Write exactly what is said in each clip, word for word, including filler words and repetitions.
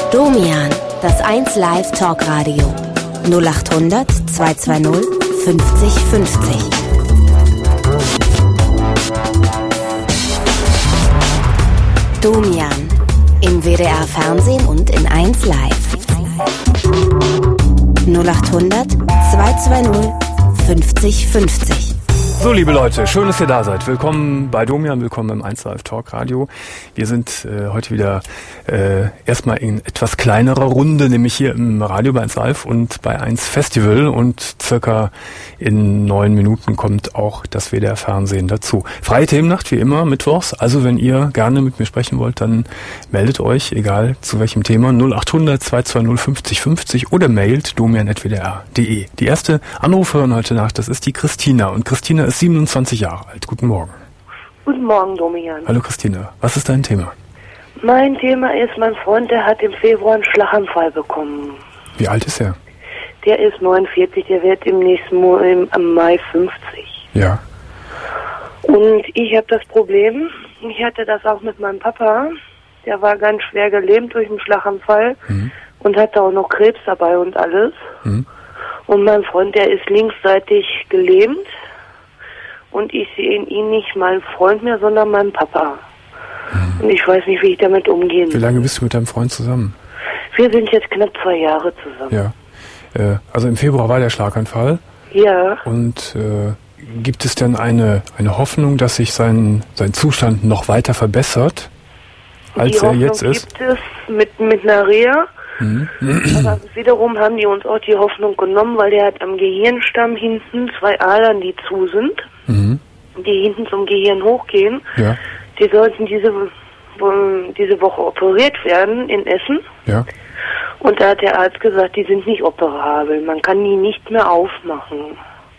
Domian, das eins Live Talkradio. null acht hundert zweihundertzweißig fünfzig fünfzig. Domian, im W D R Fernsehen und in eins Live. null acht hundert zweihundertzweißig fünfzig fünfzig. So, liebe Leute, schön, dass ihr da seid. Willkommen bei Domian, willkommen im eins Live Talk Radio. Wir sind äh, heute wieder äh, erstmal in etwas kleinerer Runde, nämlich hier im Radio bei eins Live und bei eins Festival, und circa in neun Minuten kommt auch das W D R Fernsehen dazu. Freie Themennacht, wie immer, mittwochs. Also wenn ihr gerne mit mir sprechen wollt, dann meldet euch, egal zu welchem Thema, null acht hundert zweihundertzweißig fünfzig fünfzig oder mailt domian at w d r punkt d e. Die erste Anruferin heute Nacht, das ist die Christina, und Christina ist siebenundzwanzig Jahre alt. Guten Morgen. Guten Morgen, Domian. Hallo Christina, was ist dein Thema? Mein Thema ist, mein Freund, der hat im Februar einen Schlaganfall bekommen. Wie alt ist er? Der ist neunundvierzig, der wird im nächsten Mo- im, am Mai fünfzig. Ja. Und ich habe das Problem, ich hatte das auch mit meinem Papa, der war ganz schwer gelähmt durch einen Schlaganfall mhm. und hatte auch noch Krebs dabei und alles. Mhm. Und mein Freund, der ist linksseitig gelähmt. Und ich sehe in ihm nicht meinen Freund mehr, sondern meinen Papa. Mhm. Und ich weiß nicht, wie ich damit umgehen soll. Wie lange bist du mit deinem Freund zusammen? Wir sind jetzt knapp zwei Jahre zusammen. Ja. Äh, also im Februar war der Schlaganfall. Ja. Und äh, gibt es denn eine, eine Hoffnung, dass sich sein, sein Zustand noch weiter verbessert, als die er jetzt ist? Gibt es mit, mit einer Reha. Mhm. Aber wiederum haben die uns auch die Hoffnung genommen, weil der hat am Gehirnstamm hinten zwei Adern, die zu sind, mhm. die hinten zum Gehirn hochgehen. Ja. Die sollten diese, diese Woche operiert werden in Essen. Ja. Und da hat der Arzt gesagt, die sind nicht operabel, man kann die nicht mehr aufmachen.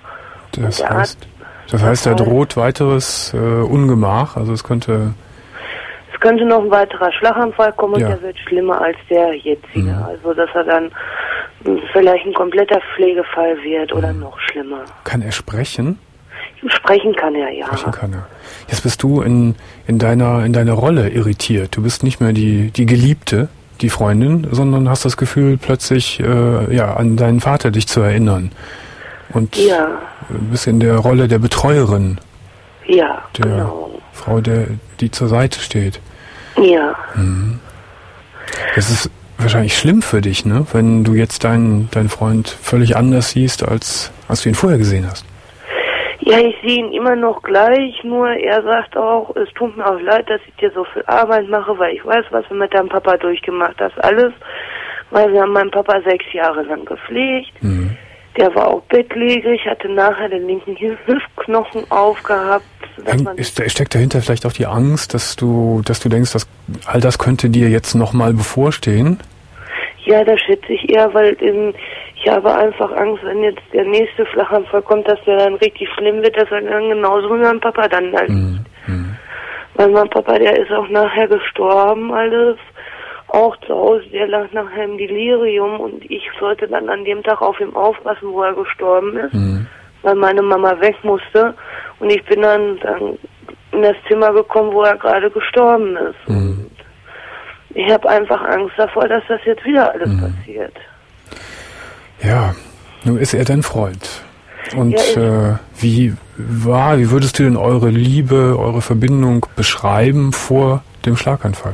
Das heißt, das heißt, da droht weiteres äh, Ungemach, also es könnte... Es könnte noch ein weiterer Schlaganfall kommen, und ja. der wird schlimmer als der jetzige. Mhm. Also, dass er dann vielleicht ein kompletter Pflegefall wird oder mhm. noch schlimmer. Kann er sprechen? Sprechen kann er, ja. Sprechen kann er. Jetzt bist du in, in deiner, in deiner Rolle irritiert. Du bist nicht mehr die, die Geliebte, die Freundin, sondern hast das Gefühl, plötzlich, äh, ja, an deinen Vater dich zu erinnern. Und ja. bist in der Rolle der Betreuerin. Ja, der genau. Frau, der, die zur Seite steht. Ja. Mhm. Das ist wahrscheinlich schlimm für dich, ne? Wenn du jetzt deinen, deinen Freund völlig anders siehst, als, als du ihn vorher gesehen hast. Ja, ich sehe ihn immer noch gleich, nur er sagt auch, es tut mir auch leid, dass ich dir so viel Arbeit mache, weil ich weiß, was du mit deinem Papa durchgemacht hast, alles. Weil wir haben meinen Papa sechs Jahre lang gepflegt. Mhm. Der war auch bettlägerig, hatte nachher den linken Hüftknochen aufgehabt. Ist, steckt dahinter vielleicht auch die Angst, dass du, dass du denkst, dass all das könnte dir jetzt nochmal bevorstehen? Ja, das schätze ich eher, weil in, ich habe einfach Angst, wenn jetzt der nächste Schlaganfall kommt, dass der dann richtig schlimm wird, dass er dann genauso wie mein Papa dann halt mhm. mhm. Weil mein Papa, der ist auch nachher gestorben, alles. Auch zu Hause, der lag nachher im Delirium, und ich sollte dann an dem Tag auf ihm aufpassen, wo er gestorben ist, mhm. weil meine Mama weg musste, und ich bin dann, dann in das Zimmer gekommen, wo er gerade gestorben ist. Mhm. Und ich habe einfach Angst davor, dass das jetzt wieder alles mhm. passiert. Ja, nun ist er dein Freund. Und ja, äh, wie war, wie würdest du denn eure Liebe, eure Verbindung beschreiben vor dem Schlaganfall?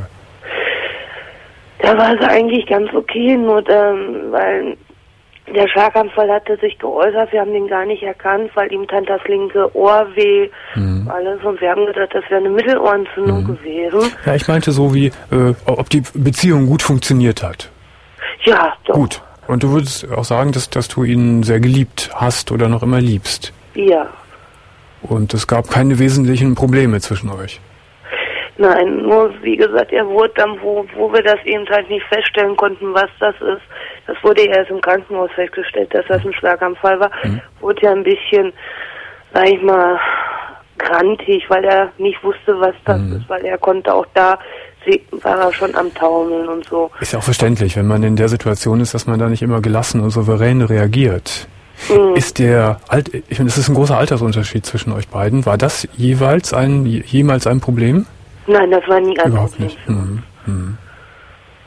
Da war es eigentlich ganz okay, nur ähm, weil der Schlaganfall hatte sich geäußert, wir haben den gar nicht erkannt, weil ihm tat das linke Ohr weh, mhm. alles, und wir haben gedacht, das wäre eine Mittelohrentzündung mhm. gewesen. Ja, ich meinte so wie, äh, ob die Beziehung gut funktioniert hat. Ja, doch. Gut. Und du würdest auch sagen, dass, dass du ihn sehr geliebt hast oder noch immer liebst? Ja. Und es gab keine wesentlichen Probleme zwischen euch? Nein, nur wie gesagt, er wurde dann, wo, wo wir das eben halt nicht feststellen konnten, was das ist, das wurde ja erst im Krankenhaus festgestellt, dass das ein Schlaganfall war, mhm. wurde ja ein bisschen, sag ich mal, grantig, weil er nicht wusste, was das mhm. ist, weil er konnte auch da, war er schon am Taumeln und so. Ist ja auch verständlich, wenn man in der Situation ist, dass man da nicht immer gelassen und souverän reagiert. Mhm. Ist der, Alt, ich meine, es ist ein großer Altersunterschied zwischen euch beiden. War das jeweils ein, jemals ein Problem? Nein, das war nie ein Überhaupt Problem. nicht. Mhm. Mhm.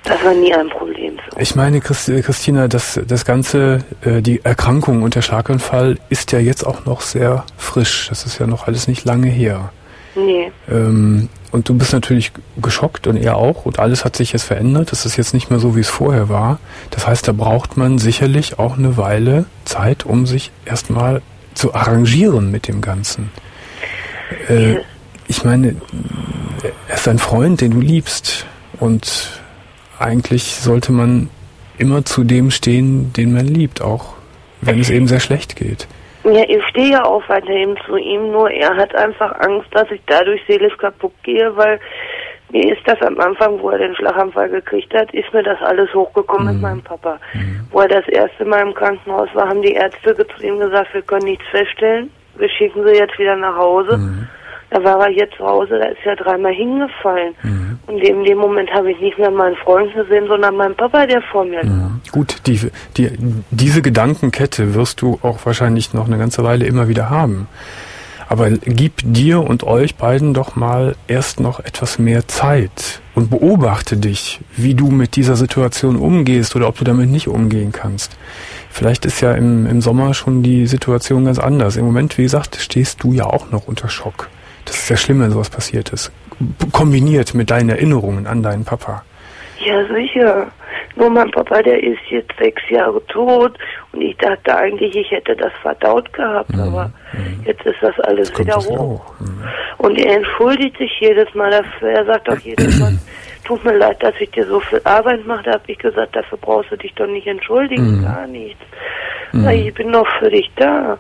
Das war nie ein Problem. So. Ich meine, Christina, das, das Ganze, äh, die Erkrankung und der Schlaganfall ist ja jetzt auch noch sehr frisch. Das ist ja noch alles nicht lange her. Nee. Ähm, und du bist natürlich geschockt und er auch und alles hat sich jetzt verändert. Das ist jetzt nicht mehr so, wie es vorher war. Das heißt, da braucht man sicherlich auch eine Weile Zeit, um sich erstmal zu arrangieren mit dem Ganzen. Äh, ja. Ich meine, er ist ein Freund, den du liebst und eigentlich sollte man immer zu dem stehen, den man liebt, auch wenn es eben sehr schlecht geht. Ja, ich stehe ja auch weiterhin zu ihm, nur er hat einfach Angst, dass ich dadurch seelisch kaputt gehe, weil mir ist das am Anfang, wo er den Schlaganfall gekriegt hat, ist mir das alles hochgekommen mhm. mit meinem Papa. Mhm. Wo er das erste Mal im Krankenhaus war, haben die Ärzte zu ihm gesagt, wir können nichts feststellen, wir schicken sie jetzt wieder nach Hause. Mhm. Da war er hier zu Hause, da ist er dreimal hingefallen. Mhm. Und in dem Moment habe ich nicht mehr meinen Freund gesehen, sondern meinen Papa, der vor mir lag. Mhm. Gut, die, die, diese Gedankenkette wirst du auch wahrscheinlich noch eine ganze Weile immer wieder haben. Aber gib dir und euch beiden doch mal erst noch etwas mehr Zeit und beobachte dich, wie du mit dieser Situation umgehst oder ob du damit nicht umgehen kannst. Vielleicht ist ja im, im Sommer schon die Situation ganz anders. Im Moment, wie gesagt, stehst du ja auch noch unter Schock. Das ist ja schlimm, wenn sowas passiert ist. Kombiniert mit deinen Erinnerungen an deinen Papa. Ja, sicher. Nur mein Papa, der ist jetzt sechs Jahre tot und ich dachte eigentlich, ich hätte das verdaut gehabt, mhm. aber mhm. jetzt ist das alles jetzt wieder kommt hoch. Das mhm. Und er entschuldigt sich jedes Mal dafür. Er sagt auch jedes Mal, tut mir leid, dass ich dir so viel Arbeit mache. Da habe ich gesagt, dafür brauchst du dich doch nicht entschuldigen, mhm. gar nichts. Mhm. Ich bin doch für dich da.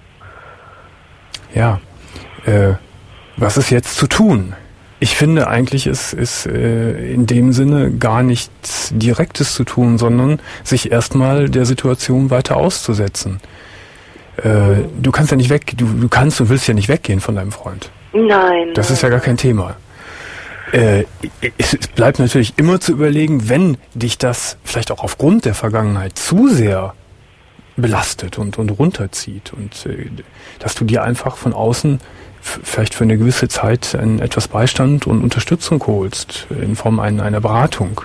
Ja, äh, was ist jetzt zu tun? Ich finde eigentlich ist, ist äh, in dem Sinne gar nichts Direktes zu tun, sondern sich erstmal der Situation weiter auszusetzen. Äh, du kannst ja nicht weg, du, du kannst und willst ja nicht weggehen von deinem Freund. Nein. Das ist ja gar kein Thema. Äh, es, es bleibt natürlich immer zu überlegen, wenn dich das vielleicht auch aufgrund der Vergangenheit zu sehr belastet und, und runterzieht und äh, dass du dir einfach von außen vielleicht für eine gewisse Zeit ein, etwas Beistand und Unterstützung holst in Form einer, einer Beratung.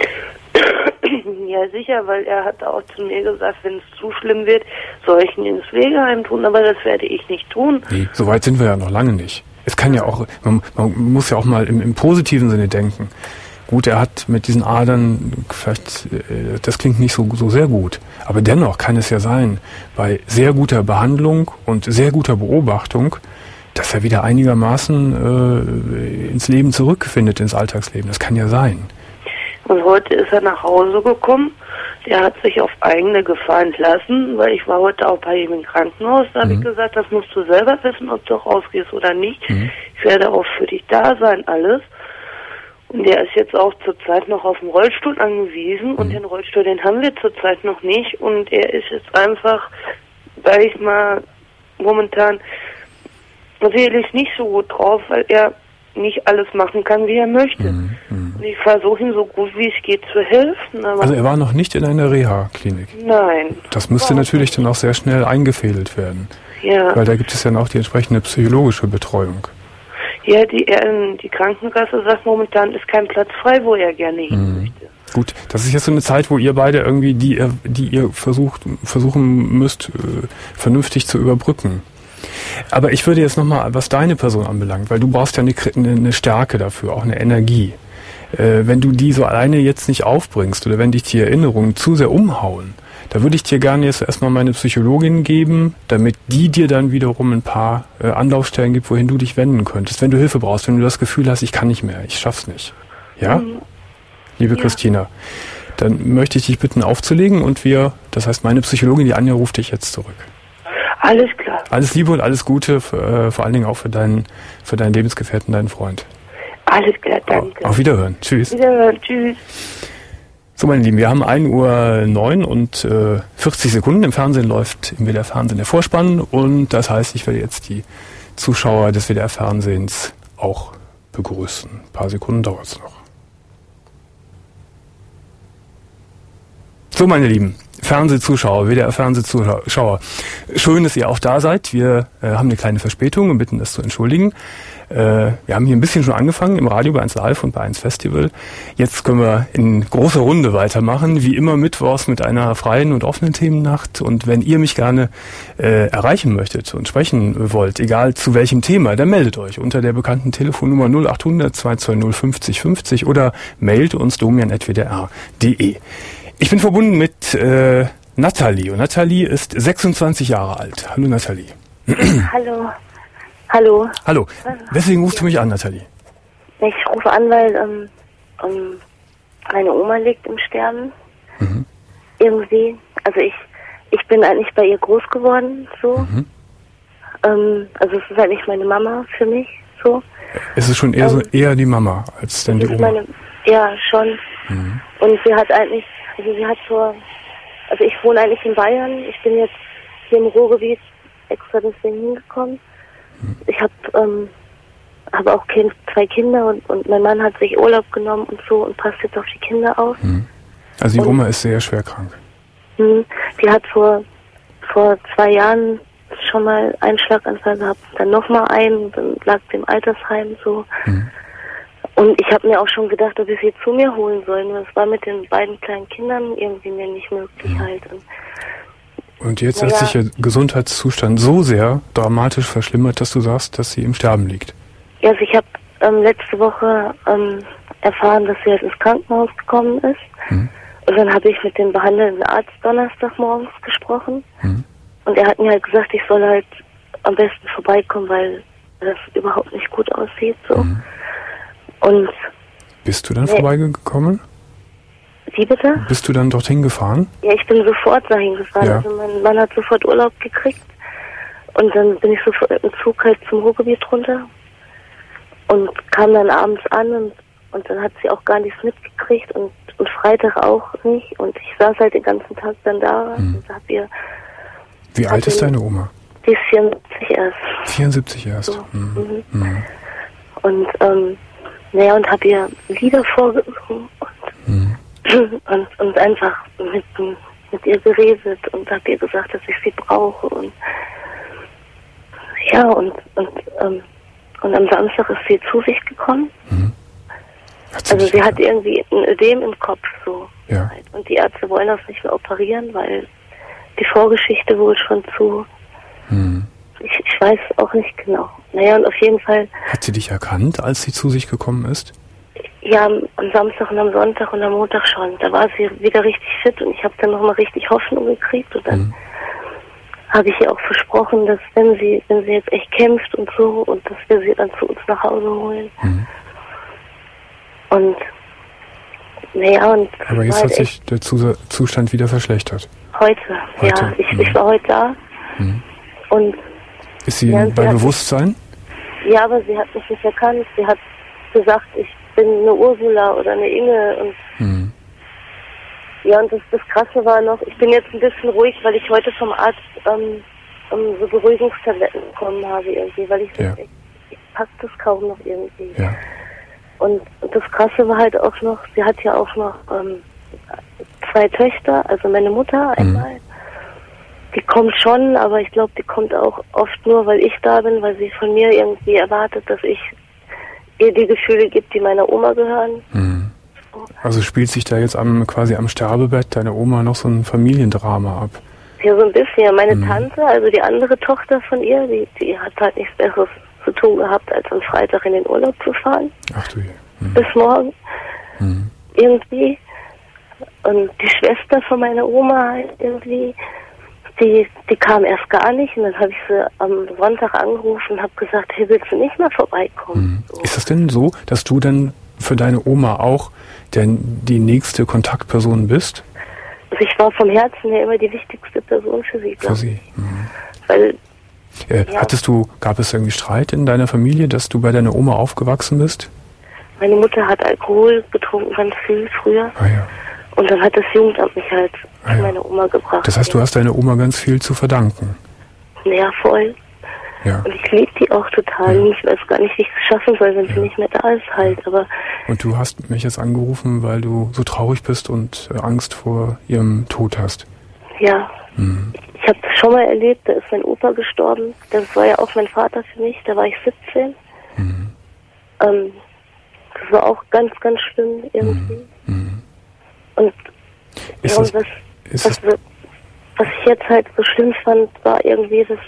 Ja, sicher, weil er hat auch zu mir gesagt, wenn es zu schlimm wird, soll ich ihn ins Pflegeheim tun, aber das werde ich nicht tun. Nee, so weit sind wir ja noch lange nicht. Es kann ja auch, man, man muss ja auch mal im, im positiven Sinne denken. Gut, er hat mit diesen Adern, vielleicht, das klingt nicht so, so sehr gut, aber dennoch kann es ja sein, bei sehr guter Behandlung und sehr guter Beobachtung, dass er wieder einigermaßen äh, ins Leben zurückfindet, ins Alltagsleben. Das kann ja sein. Und heute ist er nach Hause gekommen. Der hat sich auf eigene Gefahr entlassen, weil ich war heute auch bei ihm im Krankenhaus. Da mhm. habe ich gesagt, das musst du selber wissen, ob du rausgehst oder nicht. Mhm. Ich werde auch für dich da sein, alles. Und der ist jetzt auch zurzeit noch auf den Rollstuhl angewiesen. Mhm. Und den Rollstuhl, den haben wir zurzeit noch nicht. Und er ist jetzt einfach, sag ich mal, momentan seelisch nicht so gut drauf, weil er nicht alles machen kann, wie er möchte. Mhm, und ich versuche ihm so gut wie es geht zu helfen. Aber also er war noch nicht in einer Reha-Klinik? Nein. Das müsste natürlich dann auch sehr schnell eingefädelt werden. Ja. Weil da gibt es dann auch die entsprechende psychologische Betreuung. Ja, die, äh, die Krankenkasse sagt momentan, ist kein Platz frei, wo er gerne hin mhm. möchte. Gut, das ist jetzt so eine Zeit, wo ihr beide irgendwie, die ihr, die ihr versucht, versuchen müsst, äh, vernünftig zu überbrücken. Aber ich würde jetzt nochmal, was deine Person anbelangt, weil du brauchst ja eine, eine Stärke dafür, auch eine Energie. Äh, wenn du die so alleine jetzt nicht aufbringst oder wenn dich die Erinnerungen zu sehr umhauen, da würde ich dir gerne jetzt erstmal meine Psychologin geben, damit die dir dann wiederum ein paar äh, Anlaufstellen gibt, wohin du dich wenden könntest, wenn du Hilfe brauchst, wenn du das Gefühl hast, ich kann nicht mehr, ich schaff's nicht. Ja? Mhm. Liebe ja. Christina, dann möchte ich dich bitten aufzulegen und wir, das heißt meine Psychologin, die Anja, ruft dich jetzt zurück. Alles klar. Alles Liebe und alles Gute, für, äh, vor allen Dingen auch für deinen, für deinen Lebensgefährten, deinen Freund. Alles klar, danke. Auf Wiederhören. Tschüss. Wiederhören, tschüss. So, meine Lieben, wir haben ein Uhr neun und äh, vierzig Sekunden. Im Fernsehen läuft im W D R-Fernsehen der Vorspann und das heißt, ich werde jetzt die Zuschauer des W D R-Fernsehens auch begrüßen. Ein paar Sekunden dauert es noch. So, meine Lieben, Fernsehzuschauer, W D R-Fernsehzuschauer. Schön, dass ihr auch da seid. Wir äh, haben eine kleine Verspätung und bitten das zu entschuldigen. Äh, wir haben hier ein bisschen schon angefangen im Radio bei eins Live und bei eins Festival. Jetzt können wir in großer Runde weitermachen, wie immer mittwochs mit einer freien und offenen Themennacht. Und wenn ihr mich gerne äh, erreichen möchtet und sprechen wollt, egal zu welchem Thema, dann meldet euch unter der bekannten Telefonnummer null acht hundert zwei zwei null fünfzig fünfzig oder mailt uns domian at w d r punkt d e. Ich bin verbunden mit äh, Nathalie und Nathalie ist sechsundzwanzig Jahre alt. Hallo Nathalie. Hallo. Hallo. Hallo. Weswegen rufst du mich an, Nathalie? Ich rufe an, weil ähm, ähm, meine Oma liegt im Sterben. Mhm. Irgendwie. Also ich ich bin eigentlich bei ihr groß geworden, so. Mhm. Ähm, also es ist halt nicht meine Mama für mich, so. Es ist schon eher ähm, so eher die Mama als denn die Oma. Meine, ja, schon. Mhm. Und sie hat eigentlich, also sie hat vor, also ich wohne eigentlich in Bayern. Ich bin jetzt hier im Ruhrgebiet extra deswegen hingekommen. Ich habe ähm, hab auch kind, zwei Kinder und, und mein Mann hat sich Urlaub genommen und so und passt jetzt auf die Kinder auf. Also die und, Oma ist sehr schwer krank. Mh, die hat vor vor zwei Jahren schon mal einen Schlaganfall gehabt, dann nochmal einen, dann lag sie im Altersheim so. Mhm. Und ich habe mir auch schon gedacht, ob ich sie zu mir holen soll. Nur das war mit den beiden kleinen Kindern irgendwie mir nicht möglich mhm. halt. Und, Und jetzt naja. hat sich ihr Gesundheitszustand so sehr dramatisch verschlimmert, dass du sagst, dass sie im Sterben liegt. Ja, also ich habe ähm, letzte Woche ähm, erfahren, dass sie halt ins Krankenhaus gekommen ist. Hm. Und dann habe ich mit dem behandelnden Arzt Donnerstagmorgens gesprochen. Hm. Und er hat mir halt gesagt, ich soll halt am besten vorbeikommen, weil das überhaupt nicht gut aussieht. So. Hm. Und bist du dann nee. vorbeigekommen? Wie bitte? Bist du dann dorthin gefahren? Ja, ich bin sofort dahin gefahren. Ja. Also mein Mann hat sofort Urlaub gekriegt. Und dann bin ich sofort im Zug halt zum Ruhrgebiet runter. Und kam dann abends an und, und dann hat sie auch gar nichts mitgekriegt und, und Freitag auch nicht. Und ich saß halt den ganzen Tag dann da mhm. und hab ihr... Wie alt ist deine Oma? Die ist vierundsiebzig erst. vierundsiebzig erst? So. Mhm. Mhm. Mhm. Und, ähm, naja, und hab ihr Lieder vorgesungen und... Mhm. Und, und einfach mit, mit ihr geredet und habe ihr gesagt, dass ich sie brauche. Und ja, und, und, ähm, und am Samstag ist sie zu sich gekommen. Mhm. Sie also sie hat irgendwie ein Ödem im Kopf. so. Ja. Und die Ärzte wollen das nicht mehr operieren, weil die Vorgeschichte wohl schon zu... Mhm. Ich, ich weiß auch nicht genau. Naja, und auf jeden Fall... Hat sie dich erkannt, als sie zu sich gekommen ist? Ja, am Samstag und am Sonntag und am Montag schon. Da war sie wieder richtig fit und ich habe dann nochmal richtig Hoffnung gekriegt und dann mhm. habe ich ihr auch versprochen, dass wenn sie wenn sie jetzt echt kämpft und so und dass wir sie dann zu uns nach Hause holen. Mhm. Und naja, und... Aber jetzt hat sich der Zustand wieder verschlechtert. Heute, heute. ja. Ich, mhm. ich war heute da mhm. und... Ist sie ja, bei sie Bewusstsein? Mich, ja, aber sie hat mich nicht erkannt. Sie hat gesagt, ich bin eine Ursula oder eine Inge und hm. ja, und das, das Krasse war noch, ich bin jetzt ein bisschen ruhig, weil ich heute vom Arzt ähm, um so Beruhigungstabletten bekommen habe irgendwie, weil ich, ja. das, ich, ich pack das kaum noch irgendwie. Ja. Und, und das Krasse war halt auch noch, sie hat ja auch noch ähm, zwei Töchter, also meine Mutter einmal, hm. die kommt schon, aber ich glaube, die kommt auch oft nur, weil ich da bin, weil sie von mir irgendwie erwartet, dass ich ihr die Gefühle gibt, die meiner Oma gehören. Mhm. Also spielt sich da jetzt am quasi am Sterbebett deiner Oma noch so ein Familiendrama ab? Ja, so ein bisschen. Meine mhm. Tante, also die andere Tochter von ihr, die, die hat halt nichts Besseres zu tun gehabt, als am Freitag in den Urlaub zu fahren. Ach du je. Mhm. Bis morgen. Mhm. Irgendwie. Und die Schwester von meiner Oma halt irgendwie, die, die kam erst gar nicht und dann habe ich sie am Sonntag angerufen und habe gesagt, hey, willst du nicht mal vorbeikommen? Mhm. So. Ist das denn so, dass du dann für deine Oma auch denn die nächste Kontaktperson bist? Also ich war vom Herzen her immer die wichtigste Person für sie. Für sie. Mhm. Weil, äh, ja. Hattest du, gab es irgendwie Streit in deiner Familie, dass du bei deiner Oma aufgewachsen bist? Meine Mutter hat Alkohol getrunken, ganz viel früher. Ah ja. Und dann hat das Jugendamt mich halt ah, ja. meine Oma gebracht. Das heißt, du hast deiner Oma ganz viel zu verdanken. Ja, voll. Ja. Und ich liebe die auch total. Ja. Ich weiß gar nicht, wie ich es schaffen soll, wenn ja. sie nicht mehr da ist halt. Aber und du hast mich jetzt angerufen, weil du so traurig bist und äh, Angst vor ihrem Tod hast. Ja. Mhm. Ich habe das schon mal erlebt, da ist mein Opa gestorben. Das war ja auch mein Vater für mich, da war ich siebzehn. Mhm. Ähm, das war auch ganz, ganz schlimm irgendwie. Mhm. Und Ist ja, das, was, ist was, das, was ich jetzt halt so schlimm fand, war irgendwie das,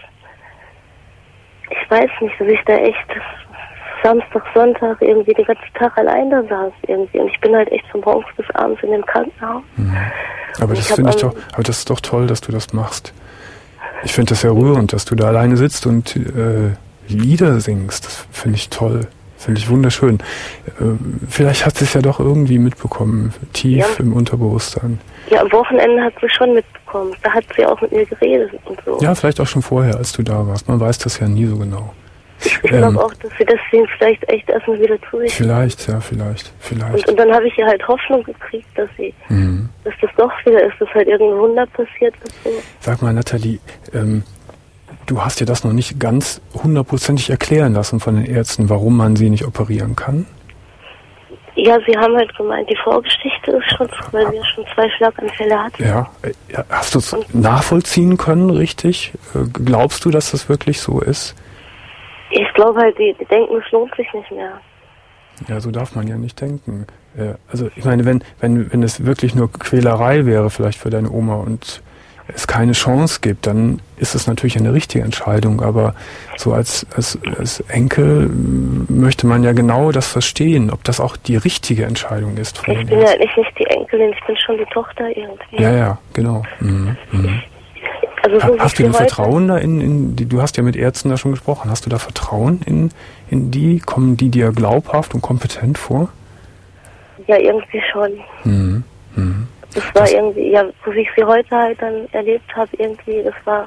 ich weiß nicht, dass ich da echt Samstag, Sonntag irgendwie den ganzen Tag allein da saß irgendwie. Und ich bin halt echt von morgens bis abends in dem Krankenhaus. Mhm. Aber Und das ich finde hab, ich ähm, doch, aber das ist doch toll, dass du das machst. Ich finde das sehr rührend, dass du da alleine sitzt und äh, Lieder singst. Das finde ich toll. Finde ich wunderschön. Äh, vielleicht hat sie es ja doch irgendwie mitbekommen, tief Ja. im Unterbewusstsein. Ja, am Wochenende hat sie schon mitbekommen. Da hat sie auch mit mir geredet und so. Ja, vielleicht auch schon vorher, als du da warst. Man weiß das ja nie so genau. Ich glaube Ähm, auch, dass sie deswegen vielleicht echt erstmal wieder zu sich Vielleicht, ja, vielleicht, Und, vielleicht. und dann habe ich ihr halt Hoffnung gekriegt, dass sie, Mhm. dass das doch wieder ist, dass halt irgendein Wunder passiert ist. So. Sag mal, Nathalie, ähm, du hast dir das noch nicht ganz hundertprozentig erklären lassen von den Ärzten, warum man sie nicht operieren kann? Ja, sie haben halt gemeint, die Vorgeschichte ist schon, weil sie ja schon zwei Schlaganfälle hat. Ja, äh, ja, hast du es nachvollziehen können, richtig? Äh, Glaubst du, dass das wirklich so ist? Ich glaube halt, die, die denken, es lohnt sich nicht mehr. Ja, so darf man ja nicht denken. Äh, Also ich meine, wenn, wenn, wenn es wirklich nur Quälerei wäre, vielleicht für deine Oma und es keine Chance gibt, dann ist es natürlich eine richtige Entscheidung. Aber so als, als, als Enkel m, möchte man ja genau das verstehen, ob das auch die richtige Entscheidung ist. Von Ich den bin ja Ärzten. nicht, nicht die Enkelin, ich bin schon die Tochter irgendwie. Ja, ja, genau. Mhm. Mhm. Also so Ha- wie Hast du sie denn heute- Vertrauen da in, in die, du hast ja mit Ärzten da schon gesprochen, hast du da Vertrauen in, in die? Kommen die dir glaubhaft und kompetent vor? Ja, irgendwie schon. Mhm. Mhm. Das war Das- irgendwie, ja, so wie ich sie heute halt dann erlebt habe, irgendwie, das war,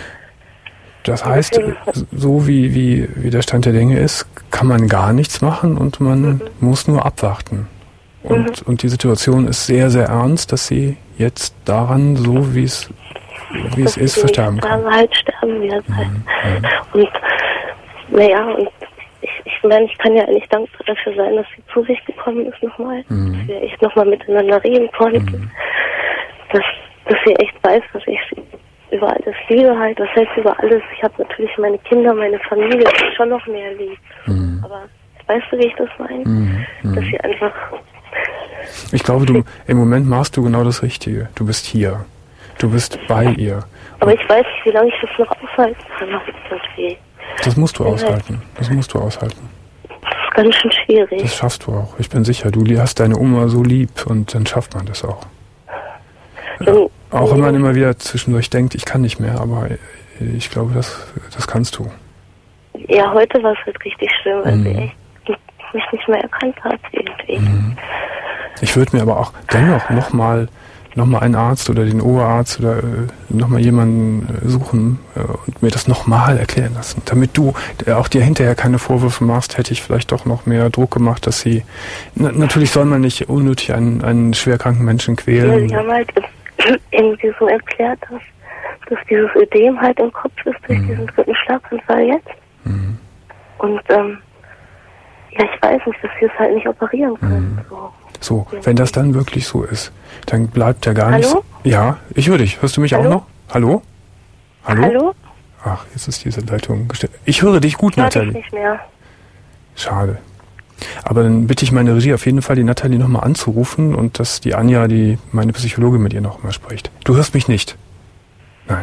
Das heißt, so wie, wie, wie der Stand der Dinge ist, kann man gar nichts machen und man Mhm. muss nur abwarten. Und, und die Situation ist sehr, sehr ernst, dass sie jetzt daran, so wie es, wie es dass ist, sie versterben nächsten kann. Tage halt sterben wird halt. Mhm. Und, naja, und ich, ich meine, ich kann ja eigentlich dankbar dafür sein, dass sie zu sich gekommen ist nochmal. Mhm. Dass wir echt nochmal miteinander reden konnten. Mhm. Dass, dass sie echt weiß, dass ich sie über alles liebe halt. Das heißt über alles. Ich habe natürlich meine Kinder, meine Familie, die ich schon noch mehr liebt. Mhm. Aber weißt du, wie ich das meine? Mhm. Dass Mhm. sie einfach... Ich glaube, du im Moment machst du genau das Richtige. Du bist hier. Du bist bei ihr. Aber ich weiß nicht, wie lange ich das noch aushalten kann. Irgendwie. Das musst du aushalten. Das musst du aushalten. Das ist ganz schön schwierig. Das schaffst du auch. Ich bin sicher, du hast deine Oma so lieb und dann schafft man das auch. Wenn, Auch wenn man immer wieder zwischendurch denkt, ich kann nicht mehr, aber ich glaube, das, das kannst du. Ja, heute war es halt richtig schlimm, weil Mhm. sie echt mich nicht mehr erkannt hat irgendwie. Mhm. Ich würde mir aber auch dennoch nochmal noch mal einen Arzt oder den Oberarzt oder äh, nochmal jemanden äh, suchen äh, und mir das nochmal erklären lassen. Damit du äh, auch dir hinterher keine Vorwürfe machst, hätte ich vielleicht doch noch mehr Druck gemacht, dass sie... Na, natürlich soll man nicht unnötig einen, einen schwerkranken Menschen Ja, quälen. sie haben halt irgendwie so erklärt, dass, dass dieses Ödem halt im Kopf ist durch Mhm. diesen dritten Schlaganfall jetzt. Mhm. Und ähm, ja, ich weiß nicht, dass sie es halt nicht operieren können. Mhm. So. So, wenn das dann wirklich so ist, dann bleibt ja gar Hallo? nichts... Ja, ich höre dich. Hörst du mich Hallo? auch noch? Hallo? Hallo? Hallo? Ach, jetzt ist diese Leitung gestellt. Ich höre dich gut, Hör dich Nathalie. nicht mehr. Schade. Aber dann bitte ich meine Regie auf jeden Fall, die Nathalie nochmal anzurufen und dass die Anja, die meine Psychologin, mit ihr nochmal spricht. Du hörst mich nicht? Nein.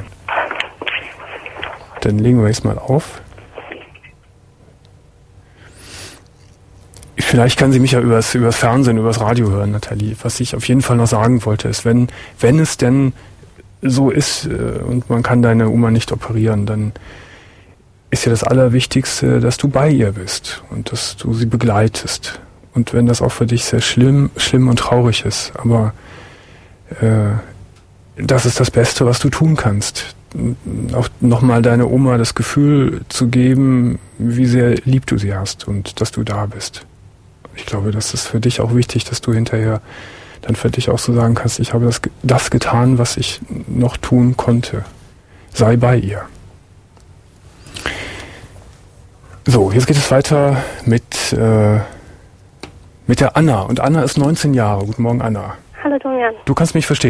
Dann legen wir jetzt mal auf. Vielleicht kann sie mich ja übers, übers Fernsehen, übers Radio hören, Nathalie. Was ich auf jeden Fall noch sagen wollte, ist, wenn, wenn es denn so ist äh, und man kann deine Oma nicht operieren, dann ist ja das Allerwichtigste, dass du bei ihr bist und dass du sie begleitest. Und wenn das auch für dich sehr schlimm, schlimm und traurig ist, aber äh, das ist das Beste, was du tun kannst. Auch nochmal deiner Oma das Gefühl zu geben, wie sehr lieb du sie hast und dass du da bist. Ich glaube, das ist für dich auch wichtig, dass du hinterher dann für dich auch so sagen kannst, ich habe das, das getan, was ich noch tun konnte. Sei bei ihr. So, jetzt geht es weiter mit, äh, mit der Anna. Und Anna ist neunzehn Jahre. Guten Morgen, Anna. Hallo, Dorian. Du kannst mich verstehen.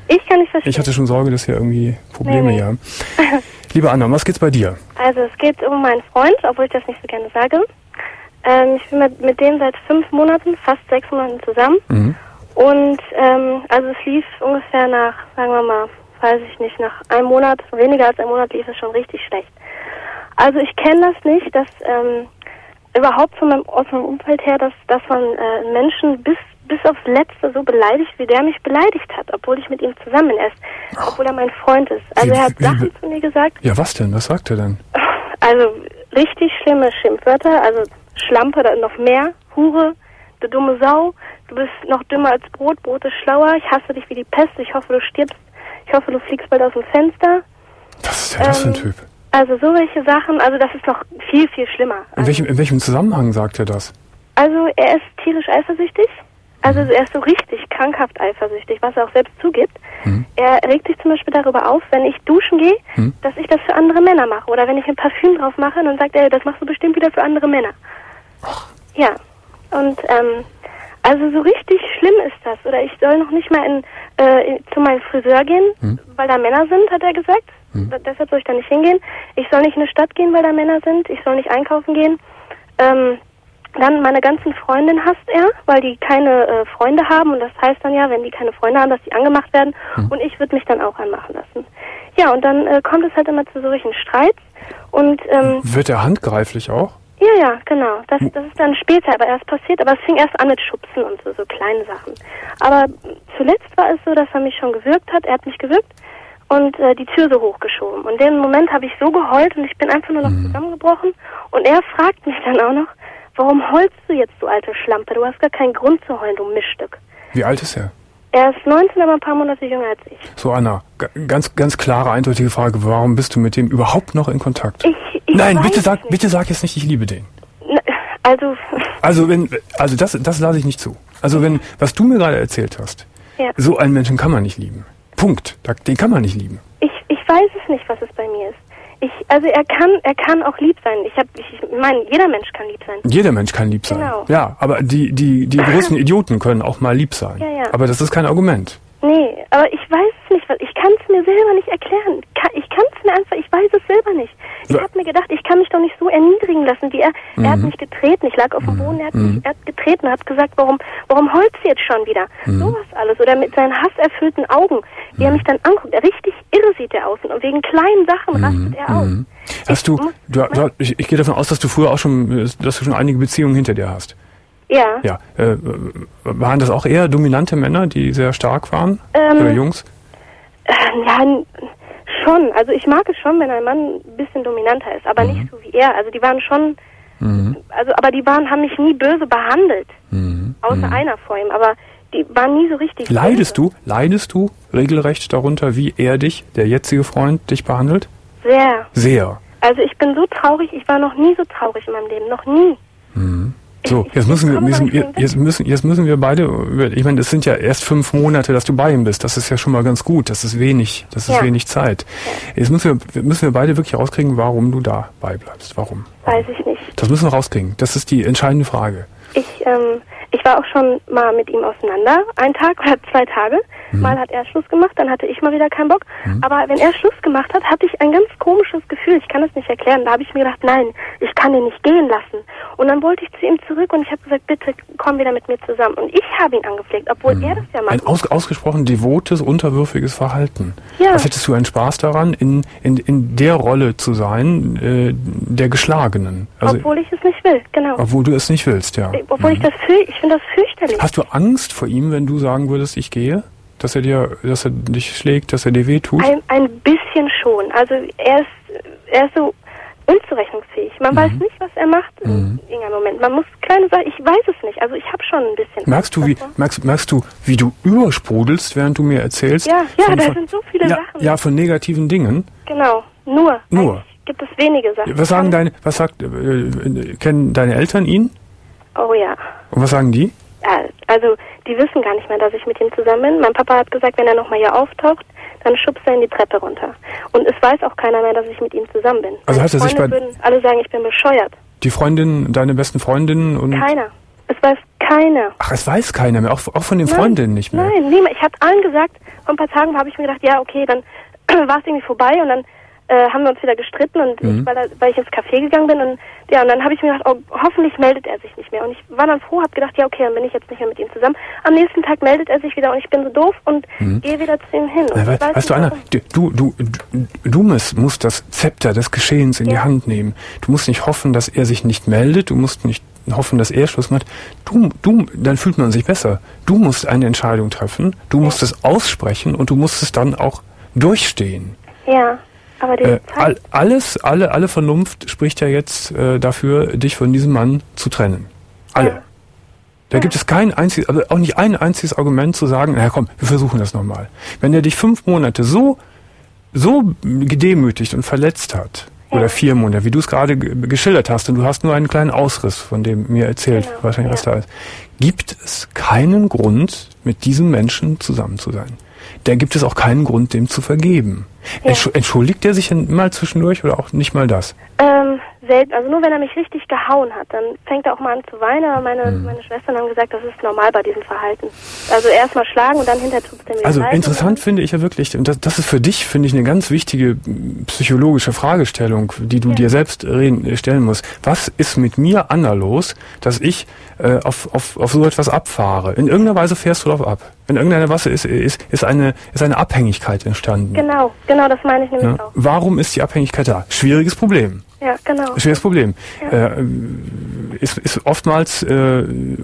Ich kann nicht verstehen. Ich hatte schon Sorge, dass hier irgendwie Probleme nee, nee. hier. Liebe Anna, was geht's bei dir? Also es geht um meinen Freund, obwohl ich das nicht so gerne sage. Ähm, ich bin mit, mit dem seit fünf Monaten, fast sechs Monaten zusammen. Mhm. Und ähm, also es lief ungefähr nach, sagen wir mal, weiß ich nicht, nach einem Monat, weniger als einem Monat lief es schon richtig schlecht. Also ich kenne das nicht, dass ähm, überhaupt von meinem, aus meinem Umfeld her, dass, dass man äh, Menschen bis bis aufs Letzte so beleidigt, wie der mich beleidigt hat, obwohl ich mit ihm zusammen bin, erst, obwohl er mein Freund ist. Also wie, er hat wie, Sachen wie, zu mir gesagt. Ja, was denn? Was sagt er denn? Also richtig schlimme Schimpfwörter, also Schlampe, dann noch mehr, Hure, du dumme Sau, du bist noch dümmer als Brot, Brot ist schlauer, ich hasse dich wie die Pest, ich hoffe, du stirbst, ich hoffe, du fliegst bald aus dem Fenster. Was ist denn das ähm, für ein Typ? Also so welche Sachen, also das ist noch viel, viel schlimmer. In, also, welchem, in welchem Zusammenhang sagt er das? Also er ist tierisch eifersüchtig. Also er ist so richtig krankhaft eifersüchtig, was er auch selbst zugibt. Hm. Er regt sich zum Beispiel darüber auf, wenn ich duschen gehe, hm. dass ich das für andere Männer mache. Oder wenn ich ein Parfüm drauf mache, dann sagt er, das machst du bestimmt wieder für andere Männer. Ach. Ja, und ähm, also so richtig schlimm ist das. Oder ich soll noch nicht mal in, äh, in, zu meinem Friseur gehen, hm. weil da Männer sind, hat er gesagt. Hm. Da, deshalb soll ich da nicht hingehen. Ich soll nicht in eine Stadt gehen, weil da Männer sind. Ich soll nicht einkaufen gehen. Ähm, Dann meine ganzen Freundinnen hasst er, weil die keine äh, Freunde haben. Und das heißt dann ja, wenn die keine Freunde haben, dass die angemacht werden. Hm. Und ich würde mich dann auch anmachen lassen. Ja, und dann äh, kommt es halt immer zu solchen Streits. Und ähm, wird er handgreiflich auch? Ja, ja, genau. Das, das ist dann später aber erst passiert. Aber es fing erst an mit Schubsen und so, so kleine Sachen. Aber zuletzt war es so, dass er mich schon gewürgt hat. Er hat mich gewürgt und äh, die Tür so hochgeschoben. Und in dem Moment habe ich so geheult und ich bin einfach nur noch hm. zusammengebrochen. Und er fragt mich dann auch noch, warum heulst du jetzt, du alte Schlampe? Du hast gar keinen Grund zu heulen, du Mischstück. Wie alt ist er? Er ist neunzehn, aber ein paar Monate jünger als ich. So, Anna, g- ganz ganz klare, eindeutige Frage. Warum bist du mit dem überhaupt noch in Kontakt? Ich, ich Nein, weiß bitte sag, nicht. bitte sag jetzt nicht, ich liebe den. Also... Also, wenn, also das, das lasse ich nicht zu. Also, wenn, was du mir gerade erzählt hast, ja. so einen Menschen kann man nicht lieben. Punkt. Den kann man nicht lieben. Ich, ich weiß es nicht, was es bei mir ist. Ich, also er kann, er kann auch lieb sein. Ich, hab, ich, ich meine, jeder Mensch kann lieb sein. Jeder Mensch kann lieb sein. Genau. Ja, aber die, die, die größten Idioten können auch mal lieb sein. Ja, ja. Aber das ist kein Argument. Nee, aber ich weiß es nicht. Ich kann es mir selber nicht erklären. Ich kann es mir einfach, ich weiß es selber nicht. Ich ja. habe mir gedacht, ich kann mich doch nicht so erniedrigen lassen, wie er. Mhm. Er hat mich getreten. Ich lag auf dem Boden, er hat, mhm. mich, er hat getreten und hat gesagt, warum, warum heulst du jetzt schon wieder? Mhm. Sowas alles. Oder mit seinen hasserfüllten Augen, wie mhm. er mich dann anguckt. Richtig irre sieht er aus. Und wegen kleinen Sachen mhm. rastet er aus. Mhm. Hast ich, du, du, du ich, ich gehe davon aus, dass du früher auch schon, dass du schon einige Beziehungen hinter dir hast. Ja. Ja. Äh, waren das auch eher dominante Männer, die sehr stark waren? Ähm, Oder Jungs? Äh, ja, schon. Also ich mag es schon, wenn ein Mann ein bisschen dominanter ist, aber mhm. nicht so wie er. Also die waren schon, mhm. also aber die waren, haben mich nie böse behandelt. Mhm. Außer mhm. einer vor ihm, aber die waren nie so richtig Leidest böse. du, leidest du regelrecht darunter, wie er dich, der jetzige Freund, dich behandelt? Sehr. Sehr. Also ich bin so traurig, ich war noch nie so traurig in meinem Leben, noch nie. Mhm. So, jetzt müssen wir, müssen, jetzt müssen, jetzt müssen wir beide, ich meine, es sind ja erst fünf Monate, dass du bei ihm bist. Das ist ja schon mal ganz gut. Das ist wenig, das ist ja. wenig Zeit. Ja. Jetzt müssen wir, müssen wir beide wirklich rauskriegen, warum du dabei bleibst. Warum? warum? Weiß ich nicht. Das müssen wir rauskriegen. Das ist die entscheidende Frage. Ich, ähm, ich war auch schon mal mit ihm auseinander, ein Tag oder zwei Tage. Mhm. Mal hat er Schluss gemacht, dann hatte ich mal wieder keinen Bock. Mhm. Aber wenn er Schluss gemacht hat, hatte ich ein ganz komisches Gefühl. Ich kann es nicht erklären. Da habe ich mir gedacht, nein, ich kann ihn nicht gehen lassen. Und dann wollte ich zu ihm zurück und ich habe gesagt, bitte komm wieder mit mir zusammen. Und ich habe ihn angepflegt, obwohl mhm. er das ja macht. Ein aus, ausgesprochen devotes, unterwürfiges Verhalten. Ja. Was hättest du einen Spaß daran, in, in, in der Rolle zu sein, äh, der Geschlagenen? Also, obwohl ich es nicht will, genau. Obwohl du es nicht willst, ja. Obwohl mhm. ich das fühl, ich finde das fürchterlich. Hast du Angst vor ihm, wenn du sagen würdest, ich gehe? Dass er dir, dass er dich schlägt, dass er dir wehtut? Ein, ein bisschen schon. Also er ist, er ist so unzurechnungsfähig. Man mhm. weiß nicht, was er macht mhm. in irgendeinem Moment. Man muss kleine Sachen, ich weiß es nicht. Also ich habe schon ein bisschen. Merkst du, wie, merkst, merkst du, wie du übersprudelst, während du mir erzählst? Ja, ja, von, da von, sind so viele ja, Sachen. Ja, von negativen Dingen. Genau, nur. Nur. Eigentlich gibt es wenige Sachen. Was sagen deine, was sagt, äh, kennen deine Eltern ihn? Oh ja. Und was sagen die? Ja, also die wissen gar nicht mehr, dass ich mit ihm zusammen bin. Mein Papa hat gesagt, wenn er nochmal hier auftaucht, dann schubst er ihn die Treppe runter. Und es weiß auch keiner mehr, dass ich mit ihm zusammen bin. Also hat er sich bei würden alle sagen, ich bin bescheuert. Die Freundin, deine besten Freundinnen und... Keiner. Es weiß keiner. Ach, es weiß keiner mehr, auch, auch von den nein, Freundinnen nicht mehr? Nein, niemand. Ich habe allen gesagt, vor ein paar Tagen habe ich mir gedacht, ja, okay, dann war es irgendwie vorbei und dann äh, haben wir uns wieder gestritten und mhm. ich, weil, weil ich ins Café gegangen bin und ja, und dann habe ich mir gedacht, oh, hoffentlich meldet er sich nicht mehr. Und ich war dann froh, habe gedacht, ja, okay, dann bin ich jetzt nicht mehr mit ihm zusammen. Am nächsten Tag meldet er sich wieder und ich bin so doof und mhm. gehe wieder zu ihm hin. Ja, we weißt du, Anna, du, du, du, du musst, musst das Zepter des Geschehens in ja. die Hand nehmen. Du musst nicht hoffen, dass er sich nicht meldet, du musst nicht hoffen, dass er Schluss macht. Du, du, dann fühlt man sich besser. Du musst eine Entscheidung treffen, du ja. musst es aussprechen und du musst es dann auch durchstehen. Ja. Aber die äh, all, alles, alle, alle Vernunft spricht ja jetzt äh, dafür, dich von diesem Mann zu trennen. Alle. Ja. Da ja. gibt es kein einziges, also auch nicht ein einziges Argument zu sagen, na komm, wir versuchen das nochmal. Wenn er dich fünf Monate so, so gedemütigt und verletzt hat, ja. oder vier Monate, wie du es gerade geschildert hast, und du hast nur einen kleinen Ausriss von dem mir erzählt, genau. wahrscheinlich was ja. da ist, gibt es keinen Grund, mit diesem Menschen zusammen zu sein. Da gibt es auch keinen Grund, dem zu vergeben. Ja. Entschuldigt er sich denn mal zwischendurch oder auch nicht mal das? Ähm, selten. Also nur wenn er mich richtig gehauen hat, dann fängt er auch mal an zu weinen. Aber meine, hm. meine Schwestern haben gesagt, das ist normal bei diesem Verhalten. Also erst mal schlagen und dann hinterher tut es dann wieder Also leid interessant finde ich ja wirklich, und das, das ist für dich, finde ich, eine ganz wichtige psychologische Fragestellung, die du ja. dir selbst reden, stellen musst. Was ist mit mir, Anna, los, dass ich äh, auf, auf, auf so etwas abfahre? In irgendeiner Weise fährst du darauf ab. In irgendeiner Weise ist, ist, ist, eine, ist eine Abhängigkeit entstanden. Genau, genau, das meine ich nämlich ja. auch. Warum ist die Abhängigkeit da? Schwieriges Problem. Ja, genau. Schweres Problem. Ja. Äh, ist, ist oftmals äh,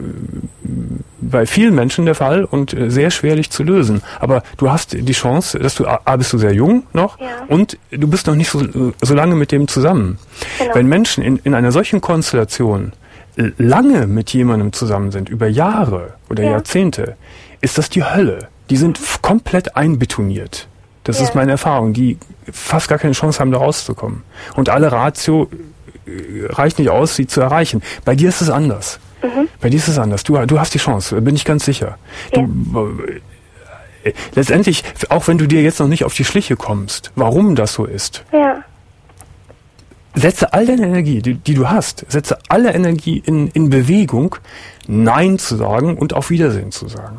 bei vielen Menschen der Fall und äh, sehr schwerlich zu lösen. Aber du hast die Chance, dass du, A, bist du sehr jung noch ja. und du bist noch nicht so, so lange mit dem zusammen. Genau. Wenn Menschen in, in einer solchen Konstellation lange mit jemandem zusammen sind, über Jahre oder ja. Jahrzehnte, ist das die Hölle. Die sind komplett einbetoniert. Das ja. ist meine Erfahrung, die fast gar keine Chance haben, da rauszukommen. Und alle Ratio äh, reicht nicht aus, sie zu erreichen. Bei dir ist es anders. Mhm. Bei dir ist es anders. Du, du hast die Chance, bin ich ganz sicher. Ja. Du, äh, letztendlich, auch wenn du dir jetzt noch nicht auf die Schliche kommst, warum das so ist, ja. setze all deine Energie, die, die du hast, setze alle Energie in, in Bewegung, Nein zu sagen und auf Wiedersehen zu sagen.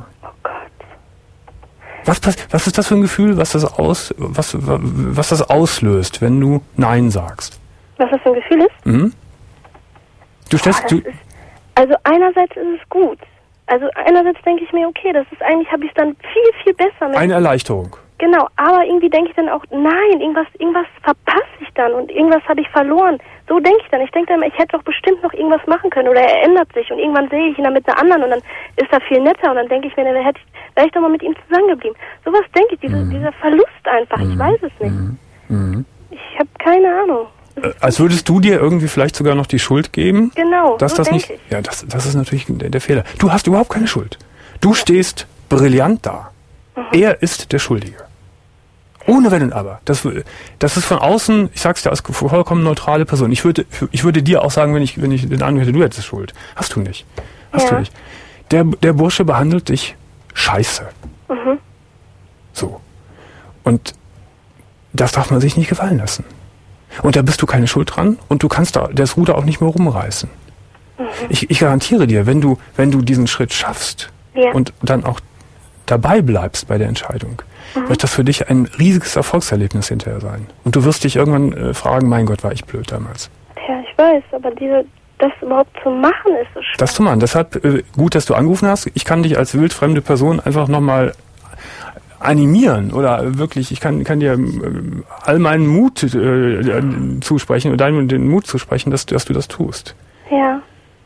Was, was ist das für ein Gefühl, was das aus, was, was das auslöst, wenn du Nein sagst? Was das für ein Gefühl ist? Mhm. Du stellst, oh, du ist, also einerseits ist es gut. Also einerseits denke ich mir, okay, das ist eigentlich, habe ich es dann viel, viel besser mit. Eine Erleichterung. Genau, aber irgendwie denke ich dann auch, nein, irgendwas, irgendwas verpasse ich dann und irgendwas habe ich verloren. So denke ich dann. Ich denke dann, ich hätte doch bestimmt noch irgendwas machen können oder er ändert sich und irgendwann sehe ich ihn dann mit einer anderen und dann ist er viel netter und dann denke ich mir, dann hätte ich, wäre ich doch mal mit ihm zusammengeblieben. Sowas denke ich, diese, mhm. dieser Verlust einfach, mhm. ich weiß es nicht. Mhm. Ich habe keine Ahnung. Äh, als würdest du dir irgendwie vielleicht sogar noch die Schuld geben? Genau, dass so das nicht. ich. Ja, das, das ist natürlich der, der Fehler. Du hast überhaupt keine Schuld. Du stehst brillant da. Mhm. Er ist der Schuldige. Ohne Wenn und Aber. Das, das ist von außen, ich sag's dir als vollkommen neutrale Person. Ich würde, ich würde dir auch sagen, wenn ich, wenn ich den Eindruck hätte, du hättest Schuld. Hast du nicht. Hast ja. du nicht. Der, der Bursche behandelt dich scheiße. Mhm. So. Und das darf man sich nicht gefallen lassen. Und da bist du keine Schuld dran und du kannst da das Ruder auch nicht mehr rumreißen. Mhm. Ich, ich garantiere dir, wenn du, wenn du diesen Schritt schaffst ja. und dann auch dabei bleibst bei der Entscheidung, mhm. wird das für dich ein riesiges Erfolgserlebnis hinterher sein. Und du wirst dich irgendwann äh, fragen, mein Gott, war ich blöd damals. Ja, ich weiß, aber diese, das überhaupt zu machen ist so schwer. Das zu machen. Deshalb äh, gut, dass du angerufen hast. Ich kann dich als wildfremde Person einfach nochmal animieren oder wirklich, ich kann, kann dir äh, all meinen Mut äh, zusprechen oder deinen den Mut zusprechen, dass, dass du das tust. Ja.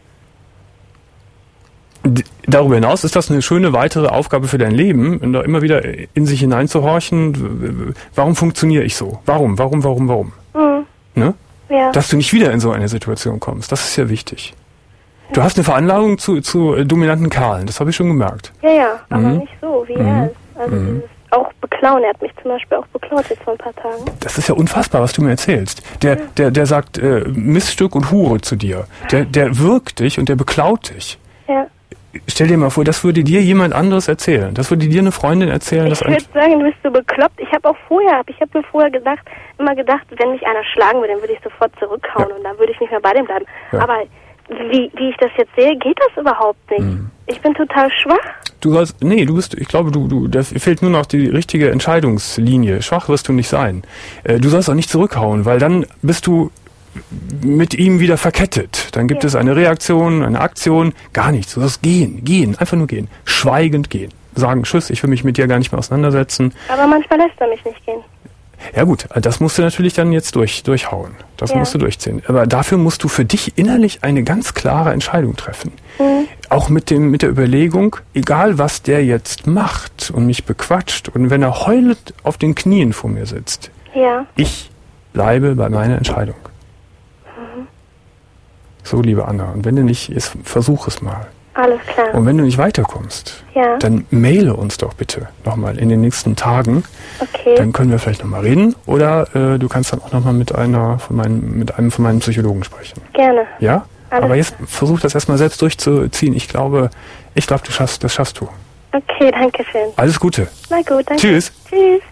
D- darüber hinaus ist das eine schöne weitere Aufgabe für dein Leben, da immer wieder in sich hineinzuhorchen, warum funktioniere ich so? Warum, warum, warum, warum? Mhm. Ne? Ja. Dass du nicht wieder in so eine Situation kommst, das ist ja wichtig. Ja. Du hast eine Veranlagung zu, zu äh, dominanten Kerlen, das habe ich schon gemerkt. Ja, ja, aber mhm. nicht so, wie mhm. er ist. Also mhm. dieses auch beklauen, er hat mich zum Beispiel auch beklaut jetzt vor ein paar Tagen. Das ist ja unfassbar, was du mir erzählst. Der, ja. der, der sagt äh, Missstück und Hure zu dir. Der, der wirkt dich und der beklaut dich. Ja. Stell dir mal vor, das würde dir jemand anderes erzählen. Das würde dir eine Freundin erzählen. Ich würde sagen, du bist so bekloppt. Ich habe auch vorher, ich habe mir vorher gedacht, immer gedacht, wenn mich einer schlagen würde, dann würde ich sofort zurückhauen ja. und dann würde ich nicht mehr bei dem bleiben. Ja. Aber wie, wie ich das jetzt sehe, geht das überhaupt nicht. Mhm. Ich bin total schwach. Du hast, nee, du bist, ich glaube, du, du, da fehlt nur noch die richtige Entscheidungslinie. Schwach wirst du nicht sein. Äh, du sollst auch nicht zurückhauen, weil dann bist du mit ihm wieder verkettet. Dann gibt ja. es eine Reaktion, eine Aktion, gar nichts. Du sollst gehen, gehen, einfach nur gehen. Schweigend gehen. Sagen, tschüss, ich will mich mit dir gar nicht mehr auseinandersetzen. Aber manchmal lässt er mich nicht gehen. Ja gut, das musst du natürlich dann jetzt durch, durchhauen. Das ja. musst du durchziehen. Aber dafür musst du für dich innerlich eine ganz klare Entscheidung treffen. Mhm. Auch mit dem, mit der Überlegung, egal was der jetzt macht und mich bequatscht und wenn er heulend auf den Knien vor mir sitzt, ja. ich bleibe bei meiner Entscheidung. Mhm. So, liebe Anna, und wenn du nicht, ist, versuch es mal. Alles klar. Und wenn du nicht weiterkommst, ja. dann maile uns doch bitte nochmal in den nächsten Tagen. Okay. Dann können wir vielleicht nochmal reden oder äh, du kannst dann auch nochmal mit einer von meinen, mit einem von meinen Psychologen sprechen. Gerne. Ja? Alles Aber jetzt versuch das erstmal selbst durchzuziehen. Ich glaube, ich glaube, du schaffst, das schaffst du. Okay, danke schön. Alles Gute. Na gut, danke. Tschüss. Tschüss.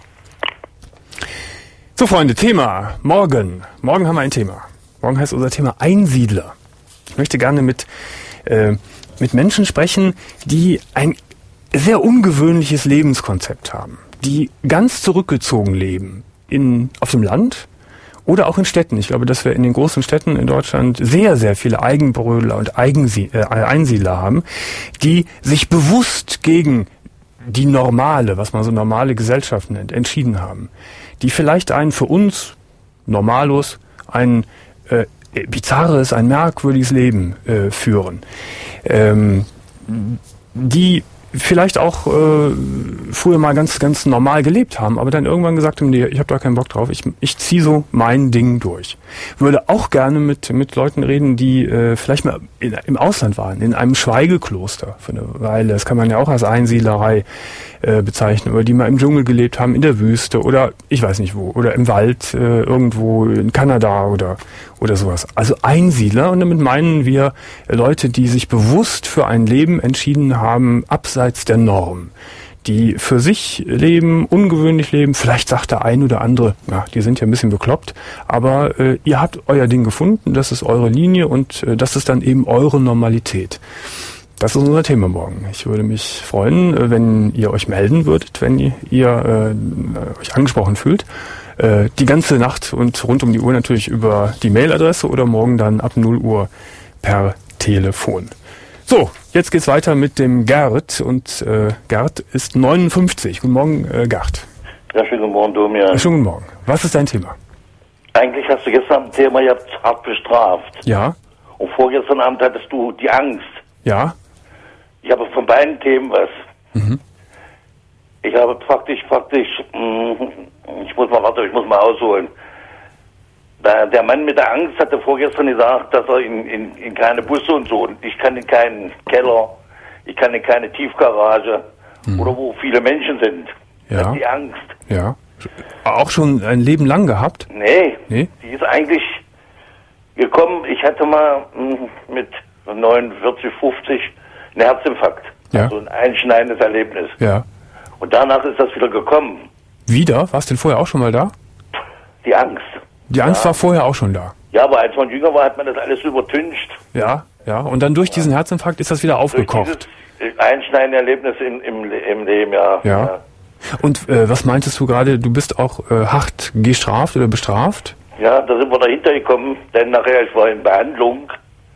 So, Freunde, Thema. Morgen. Morgen haben wir ein Thema. Morgen heißt unser Thema Einsiedler. Ich möchte gerne mit äh, mit Menschen sprechen, die ein sehr ungewöhnliches Lebenskonzept haben, die ganz zurückgezogen leben, in, auf dem Land oder auch in Städten. Ich glaube, dass wir in den großen Städten in Deutschland sehr, sehr viele Eigenbrödler und Eigensie- äh, Einsiedler haben, die sich bewusst gegen die normale, was man so normale Gesellschaft nennt, entschieden haben. Die vielleicht ein für uns normalos, ein äh, bizarres, ein merkwürdiges Leben äh, führen, ähm, die vielleicht auch äh, früher mal ganz ganz normal gelebt haben, aber dann irgendwann gesagt haben, nee, ich habe da keinen Bock drauf, ich ich ziehe so mein Ding durch. Würde auch gerne mit mit Leuten reden, die äh, vielleicht mal in, im Ausland waren, in einem Schweigekloster für eine Weile. Das kann man ja auch als Einsiedlerei äh, bezeichnen, oder die mal im Dschungel gelebt haben, in der Wüste oder ich weiß nicht wo, oder im Wald äh, irgendwo in Kanada oder oder sowas. Also Einsiedler, und damit meinen wir Leute, die sich bewusst für ein Leben entschieden haben, abseits der Norm, die für sich leben, ungewöhnlich leben. Vielleicht sagt der ein oder andere, ja, die sind ja ein bisschen bekloppt, aber äh, ihr habt euer Ding gefunden, das ist eure Linie und äh, das ist dann eben eure Normalität. Das ist unser Thema morgen. Ich würde mich freuen, äh, wenn ihr euch melden würdet, wenn ihr, ihr äh, euch angesprochen fühlt. Äh, die ganze Nacht und rund um die Uhr natürlich über die Mailadresse oder morgen dann ab null Uhr per Telefon. So, jetzt geht's weiter mit dem Gerd und äh, Gerd ist neunundfünfzig. Guten Morgen, äh, Gerd. Ja, schönen guten Morgen, Dom, ja. Schönen guten Morgen. Was ist dein Thema? Eigentlich hast du gestern ein Thema, ihr habt hart bestraft. Ja. Und vorgestern Abend hattest du die Angst. Ja. Ich habe von beiden Themen was. Mhm. Ich habe praktisch, praktisch, mh, ich muss mal, warte, ich muss mal ausholen. Da, der Mann mit der Angst hatte vorgestern gesagt, dass er in, in, in keine Busse und so, und ich kann in keinen Keller, ich kann in keine Tiefgarage, mhm. oder wo viele Menschen sind. Ja. Das ist die Angst. Ja. Auch schon ein Leben lang gehabt? Nee. Nee? Die ist eigentlich gekommen, ich hatte mal mh, mit neunundvierzig, fünfzig einen Herzinfarkt. Ja. Also ein einschneidendes Erlebnis. Ja. Und danach ist das wieder gekommen. Wieder? Warst du denn vorher auch schon mal da? Die Angst. Die Angst ja. war vorher auch schon da? Ja, aber als man jünger war, hat man das alles übertüncht. Ja, ja. Und dann durch ja. diesen Herzinfarkt ist das wieder aufgekocht? Durch dieses einschneidende Erlebnis im, im, im Leben, ja. Ja. ja. Und äh, was meintest du gerade, du bist auch äh, hart gestraft oder bestraft? Ja, da sind wir dahinter gekommen, denn nachher, ich war in Behandlung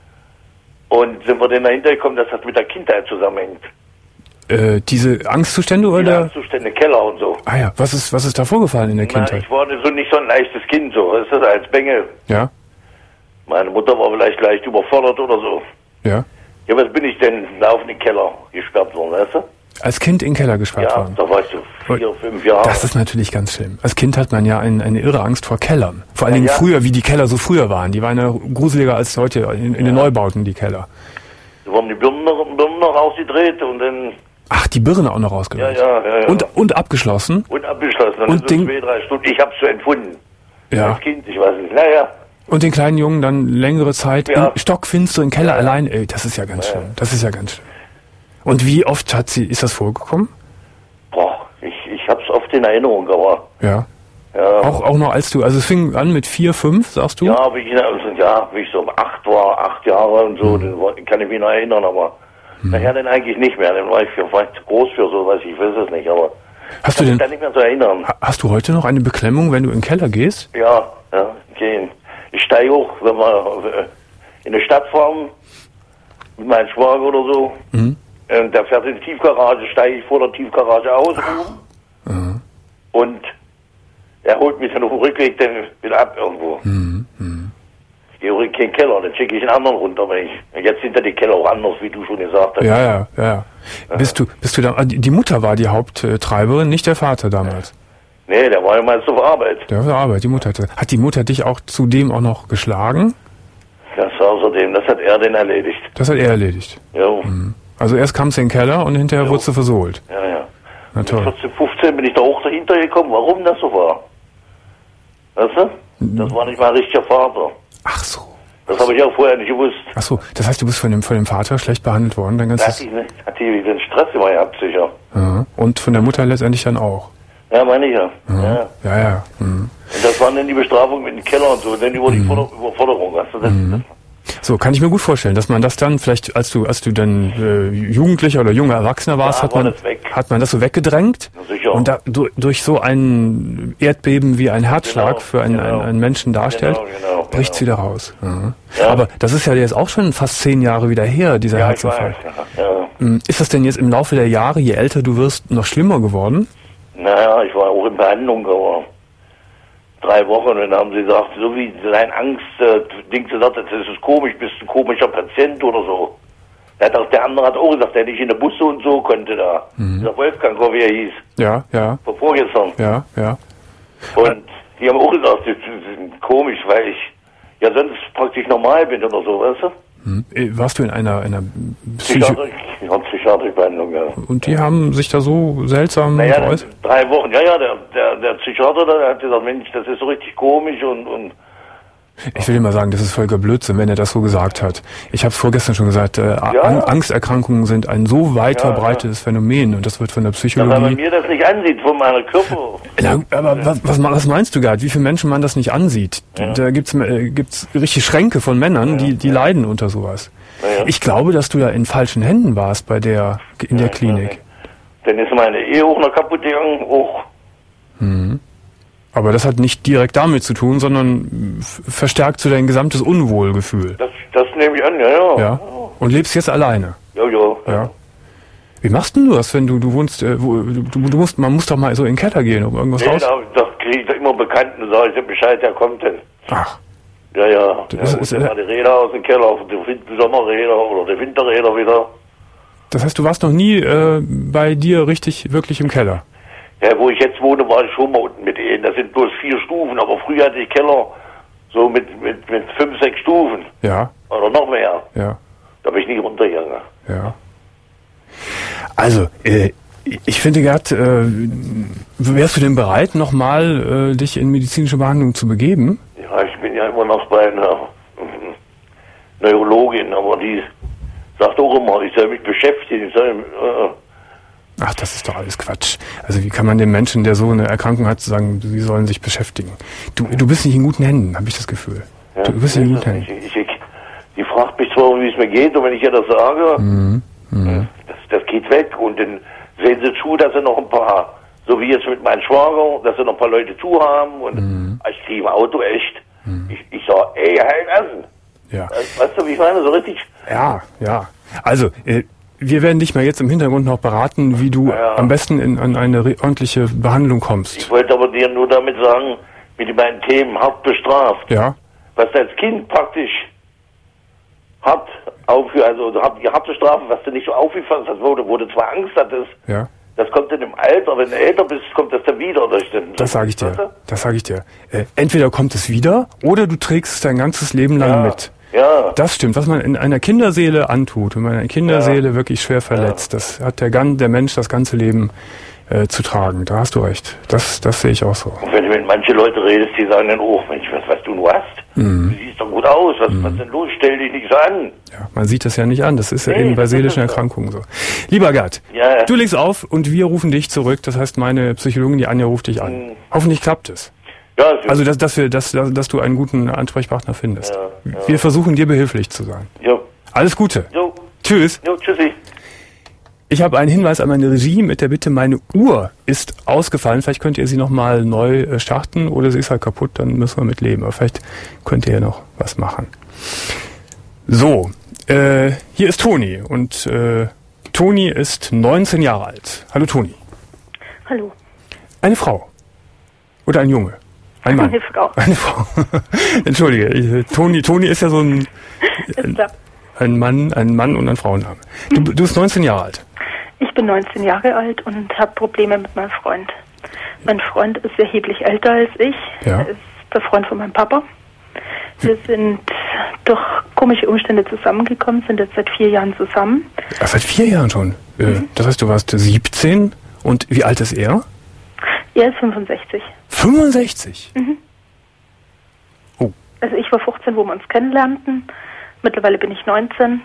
und sind wir dann dahinter gekommen, dass das mit der Kindheit zusammenhängt. Äh, diese Angstzustände oder? Diese Angstzustände, Keller und so. Ah ja, was ist, was ist da vorgefallen in der Na, Kindheit? ich war so nicht so ein leichtes Kind, so, ist das als Bengel. Ja. Meine Mutter war vielleicht leicht überfordert oder so. Ja. Ja, was bin ich denn laufend in den Keller gesperrt worden, weißt du? Als Kind in den Keller gesperrt ja, worden? Ja, da war ich so vier, fünf Jahre. Das ist natürlich ganz schlimm. Als Kind hat man ja ein, eine irre Angst vor Kellern. Vor allen ja, Dingen ja. früher, wie die Keller so früher waren. Die waren ja gruseliger als heute in, in ja. den Neubauten, die Keller. Da wurden die Birnen noch, Birnen noch rausgedreht und dann... Ach, die Birne auch noch rausgedreht? Ja, ja, ja, ja. Und, und abgeschlossen? Und abgeschlossen. Dann und ist es zwei, drei Stunden. Ich hab's so empfunden. Ja. Als Kind, ich weiß nicht. Naja. Und den kleinen Jungen dann längere Zeit ja. in stockfinster im Keller ja. allein. Ey, das ist ja ganz ja. schlimm. Das ist ja ganz schlimm. Und wie oft hat sie, ist das vorgekommen? Boah, ich, ich hab's oft in Erinnerung, aber... Ja. Ja. Auch, auch noch als du, also es fing an mit vier, fünf, sagst du? Ja, wie ich, also, ja, wie ich so acht war, acht Jahre und so, mhm. den kann ich mich noch erinnern, aber mhm. nachher dann eigentlich nicht mehr. Dann war ich vielleicht zu groß für sowas, ich weiß es nicht, aber hast ich du denn, kann mich da nicht mehr so erinnern. Hast du heute noch eine Beklemmung, wenn du in den Keller gehst? Ja, ja, gehen. Ich steige hoch, wenn wir in eine Stadt fahren, mit meinem Schwager oder so, mhm. der fährt in die Tiefgarage, steige ich vor der Tiefgarage aus mhm. und er holt mich dann auf dem Rückweg dann wieder ab irgendwo. Mhm. Mhm. Ich gehe in den Keller, dann schicke ich einen anderen runter. Aber ich, jetzt sind ja die Keller auch anders, wie du schon gesagt hast. Ja, ja, ja. ja. Bist du, bist du da, die Mutter war die Haupttreiberin, nicht der Vater damals? Nee, der war ja meist auf Arbeit. Der war auf Arbeit, die Mutter. Hat die Mutter dich auch zudem auch noch geschlagen? Das außerdem, das hat er denn erledigt. Das hat er erledigt? Ja. Mhm. Also erst kamst du in den Keller und hinterher jo. wurdest du versohlt? Ja, ja. Na toll. Mit vierzehn, fünfzehn bin ich da auch dahinter gekommen, warum das so war. Weißt du? Das war nicht mein richtiger Vater. Ach so. Das habe ich auch vorher nicht gewusst. Ach so, das heißt, du bist von dem, von dem Vater schlecht behandelt worden? Dein ganzes hat die, hat die den Stress immer gehabt, sicher. Ja. Und von der Mutter letztendlich dann auch? Ja, meine ich ja. Ja, ja. ja, ja. Mhm. Und das waren dann die Bestrafungen mit dem Keller und so, dann über die mhm. Überforderung. Weißt du? Das, mhm. So, kann ich mir gut vorstellen, dass man das dann vielleicht, als du als du dann äh, Jugendlicher oder junger Erwachsener warst, ja, hat, man, hat man das so weggedrängt. Sicher. Und da, du, durch so ein Erdbeben wie ein Herzschlag genau, für einen, genau. einen, einen Menschen darstellt, genau, genau, bricht's genau. wieder raus. Mhm. Ja. Aber das ist ja jetzt auch schon fast zehn Jahre wieder her, dieser ja, Herzinfarkt. Ich weiß, ja. Ja. Ist das denn jetzt im Laufe der Jahre, je älter du wirst, noch schlimmer geworden? Naja, ich war auch in Behandlung, aber drei Wochen und dann haben sie gesagt, so wie dein Angst, äh, Ding gesagt, das ist komisch, bist du ein komischer Patient oder so. Der, hat auch, der andere hat auch gesagt, der nicht in der Busse und so konnte da. Mhm. Dieser Wolfgang, wie er hieß. Ja, ja. Vor vorgestern. Ja, ja. Und die haben auch gesagt, das ist komisch, weil ich ja sonst praktisch normal bin oder so, weißt du? Hm. Warst du in einer, einer Psychiatrie? Ja, psychiatrische Behandlung, ja. Und die haben sich da so seltsam naja, geäußert? Drei Wochen, ja, ja, der, der, der Psychiater, der hat gesagt, Mensch, das ist so richtig komisch und, und ich will dir mal sagen, das ist völliger Blödsinn, wenn er das so gesagt hat. Ich habe es vorgestern schon gesagt, äh, ja. Angsterkrankungen sind ein so weit ja, verbreitetes ja. Phänomen und das wird von der Psychologie... Ja, weil man mir das nicht ansieht, von meiner Körper... Na, aber was, was, was meinst du, Gerd? Wie viele Menschen man das nicht ansieht? Ja. Da gibt's äh, gibt's richtig Schränke von Männern, ja, die, die ja. leiden unter sowas. Ja. Ich glaube, dass du da in falschen Händen warst bei der in der ja, Klinik. Dann ist meine Ehe auch noch kaputt gegangen, auch. Mhm. Aber das hat nicht direkt damit zu tun, sondern verstärkt so dein gesamtes Unwohlgefühl. Das, das nehme ich an, ja, ja. Ja. Und lebst jetzt alleine? Ja, ja. ja. Wie machst denn du das, wenn du, du wohnst, äh, wo, du, du musst, man muss doch mal so in den Keller gehen, um irgendwas nee, raus... da, da kriege ich immer Bekannten, sage ich Bescheid, der kommt denn. Ach. Ja, ja. Das ja ist, ist, äh, mal die Räder aus dem Keller, die Sommerräder oder die Winterräder wieder. Das heißt, du warst noch nie äh, bei dir richtig, wirklich im Keller? Ja, wo ich jetzt wohne, war ich schon mal unten mit ihnen. Das sind bloß vier Stufen, aber früher hatte ich Keller so mit, mit, mit fünf, sechs Stufen. Ja. Oder noch mehr. Ja. Da bin ich nicht runtergegangen. Ja. Also, äh, ich finde, Gerd, äh, wärst du denn bereit, nochmal äh, dich in medizinische Behandlung zu begeben? Ja, ich bin ja immer noch bei einer Neurologin, aber die sagt auch immer, ich soll mich beschäftigen. Ich soll, äh, Ach, das ist doch alles Quatsch. Also wie kann man dem Menschen, der so eine Erkrankung hat, sagen, sie sollen sich beschäftigen? Du, du bist nicht in guten Händen, habe ich das Gefühl. Ja, du bist nicht in guten Händen. Ich, ich, die fragt mich zwar, wie es mir geht, und wenn ich ihr das sage, mhm. Mhm. Das, das geht weg. Und dann sehen sie zu, dass sie noch ein paar, so wie jetzt mit meinem Schwager, dass sie noch ein paar Leute zu haben. Und mhm. ich kriege im Auto echt. Mhm. Ich, ich sage, ey, halt an. Ja. Weißt, weißt du, wie ich meine? So richtig. Ja, ja. Also, äh, wir werden dich mal jetzt im Hintergrund noch beraten, wie du ja. am besten in, an eine ordentliche Behandlung kommst. Ich wollte aber dir nur damit sagen, mit den beiden Themen hart bestraft. Ja. Was du als Kind praktisch hart aufführst, also die harte Strafe, was du nicht so aufgefasst hast, wo du, wo du zwar Angst hattest, ja. das kommt dann im Alter, wenn du älter bist, kommt das dann wieder. Durch den, das sage ich dir, das sage ich dir. Äh, entweder kommt es wieder, oder du trägst es dein ganzes Leben lang ja. mit. Ja. Das stimmt, was man in einer Kinderseele antut, wenn man eine Kinderseele ja. wirklich schwer verletzt, ja. das hat der, der Mensch das ganze Leben äh, zu tragen. Da hast du recht. Das, das sehe ich auch so. Und wenn du mit manchen Leuten redest, die sagen dann, oh Mensch, was, was du nur hast, mhm. du siehst doch gut aus, was, mhm. was denn los, stell dich nicht so an. Ja, man sieht das ja nicht an, das ist ja nee, eben bei seelischen Erkrankungen so. Lieber Gerd, ja. du legst auf und wir rufen dich zurück, das heißt meine Psychologin, die Anja, ruft dich an. Mhm. Hoffentlich klappt es. Ja, also, dass, dass, wir, dass, dass du einen guten Ansprechpartner findest. Ja, ja. Wir versuchen, dir behilflich zu sein. Jo. Alles Gute. Jo. Tschüss. Jo, tschüssi. Ich habe einen Hinweis an meine Regie mit der Bitte, meine Uhr ist ausgefallen. Vielleicht könnt ihr sie nochmal neu starten oder sie ist halt kaputt, dann müssen wir mit leben. Aber vielleicht könnt ihr ja noch was machen. So, äh, hier ist Toni und äh, Toni ist neunzehn Jahre alt. Hallo Toni. Hallo. Eine Frau. Oder ein Junge. Ein Mann. Eine Frau. Eine Frau. Entschuldige, ich, Toni, Toni ist ja so ein, ein, ein Mann, ein Mann und ein Frauenname. Du, du bist neunzehn Jahre alt. Ich bin neunzehn Jahre alt und habe Probleme mit meinem Freund. Mein Freund ist erheblich älter als ich. Ja. Er ist der Freund von meinem Papa. Wir sind durch komische Umstände zusammengekommen, sind jetzt seit vier Jahren zusammen. Ach, seit vier Jahren schon? Mhm. Das heißt, du warst siebzehn und wie alt ist er? Er ist fünfundsechzig. fünfundsechzig? Mhm. Oh. Also ich war fünfzehn, wo wir uns kennenlernten. Mittlerweile bin ich neunzehn.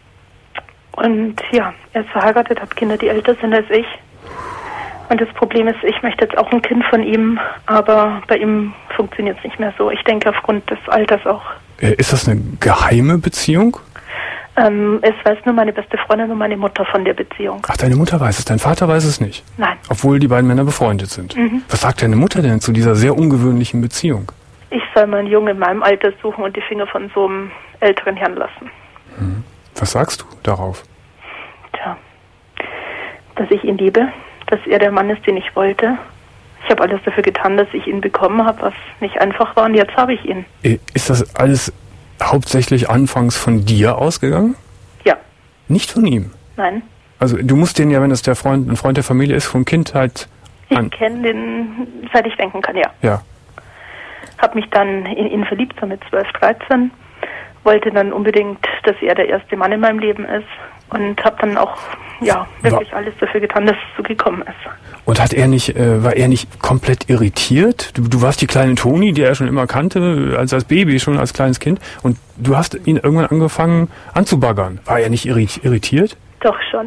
Und ja, er ist verheiratet, hat Kinder, die älter sind als ich. Und das Problem ist, ich möchte jetzt auch ein Kind von ihm, aber bei ihm funktioniert es nicht mehr so. Ich denke aufgrund des Alters auch. Ist das eine geheime Beziehung? Ähm, es weiß nur meine beste Freundin und meine Mutter von der Beziehung. Ach, deine Mutter weiß es, dein Vater weiß es nicht? Nein. Obwohl die beiden Männer befreundet sind. Mhm. Was sagt deine Mutter denn zu dieser sehr ungewöhnlichen Beziehung? Ich soll mal einen Jungen in meinem Alter suchen und die Finger von so einem älteren Herrn lassen. Hm. Was sagst du darauf? Tja, dass ich ihn liebe, dass er der Mann ist, den ich wollte. Ich habe alles dafür getan, dass ich ihn bekommen habe, was nicht einfach war, und jetzt habe ich ihn. Ist das alles hauptsächlich anfangs von dir ausgegangen? Ja. Nicht von ihm? Nein. Also du musst den ja, wenn das der Freund, ein Freund der Familie ist, von Kindheit an... Ich kenne den, seit ich denken kann, ja. Ja. Habe mich dann in ihn verliebt, so mit zwölf, dreizehn. Wollte dann unbedingt, dass er der erste Mann in meinem Leben ist. Und habe dann auch, ja, wirklich war, alles dafür getan, dass es so gekommen ist. Und hat er nicht, äh, war er nicht komplett irritiert? Du, du warst die kleine Toni, die er schon immer kannte, als als Baby, schon als kleines Kind. Und du hast ihn irgendwann angefangen anzubaggern. War er nicht irritiert? Doch schon.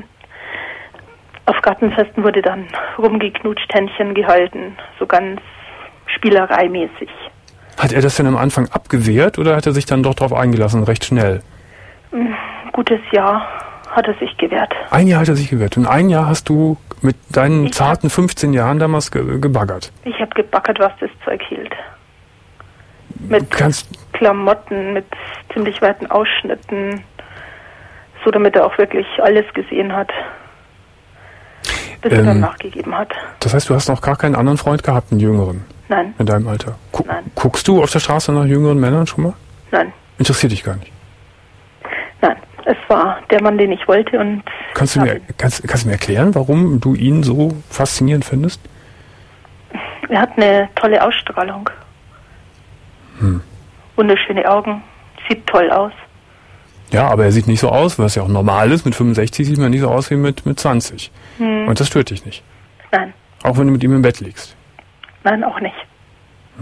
Auf Gartenfesten wurde dann rumgeknutscht, Händchen gehalten, so ganz spielereimäßig. Hat er das denn am Anfang abgewehrt oder hat er sich dann doch darauf eingelassen, recht schnell? Gutes Jahr hat er sich gewehrt. Ein Jahr hat er sich gewehrt. Und ein Jahr hast du mit deinen ich zarten fünfzehn Jahren damals ge- gebaggert. Ich habe gebaggert, was das Zeug hielt. Mit Kannst Klamotten, mit ziemlich weiten Ausschnitten, so damit er auch wirklich alles gesehen hat, bis ähm, er dann nachgegeben hat. Das heißt, du hast noch gar keinen anderen Freund gehabt, einen jüngeren? Nein. In deinem Alter? Gu- Nein. Guckst du auf der Straße nach jüngeren Männern schon mal? Nein. Interessiert dich gar nicht? Nein, es war der Mann, den ich wollte. Und kannst du mir, kannst, kannst du mir erklären, warum du ihn so faszinierend findest? Er hat eine tolle Ausstrahlung. Hm. Wunderschöne Augen, sieht toll aus. Ja, aber er sieht nicht so aus, was ja auch normal ist. Mit fünfundsechzig sieht man nicht so aus wie mit, mit zwanzig. Hm. Und das stört dich nicht? Nein. Auch wenn du mit ihm im Bett liegst? Nein, auch nicht. Hm.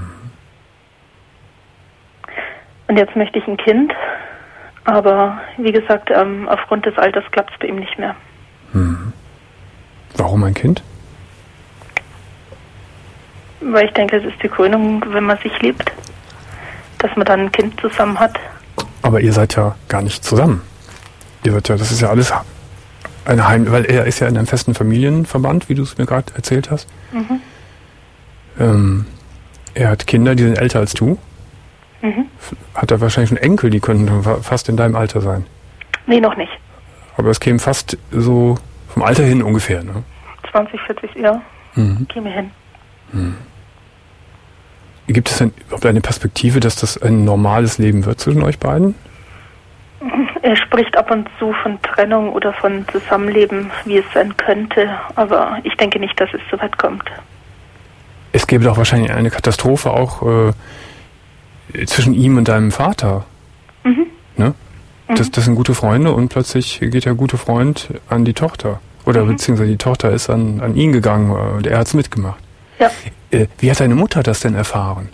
Und jetzt möchte ich ein Kind. Aber wie gesagt, ähm, aufgrund des Alters klappt es bei ihm nicht mehr. Hm. Warum ein Kind? Weil ich denke, es ist die Krönung, wenn man sich liebt, dass man dann ein Kind zusammen hat. Aber ihr seid ja gar nicht zusammen. Ihr seid ja, das ist ja alles ein Heim, weil er ist ja in einem festen Familienverband, wie du es mir gerade erzählt hast. Mhm. Ähm, er hat Kinder, die sind älter als du. Mhm. Hat er wahrscheinlich schon Enkel, die könnten fast in deinem Alter sein? Nee, noch nicht. Aber es käme fast so vom Alter hin ungefähr, ne? zwanzig, vierzig Jahre mhm. käme hin. Mhm. Gibt es denn überhaupt eine Perspektive, dass das ein normales Leben wird zwischen euch beiden? Er spricht ab und zu von Trennung oder von Zusammenleben, wie es sein könnte, aber ich denke nicht, dass es so weit kommt. Es gäbe doch wahrscheinlich eine Katastrophe auch äh, zwischen ihm und deinem Vater. Mhm. Ne? Mhm. Das, das sind gute Freunde und plötzlich geht der gute Freund an die Tochter. Oder mhm. beziehungsweise die Tochter ist an, an ihn gegangen und er hat es mitgemacht. Ja. Äh, wie hat deine Mutter das denn erfahren?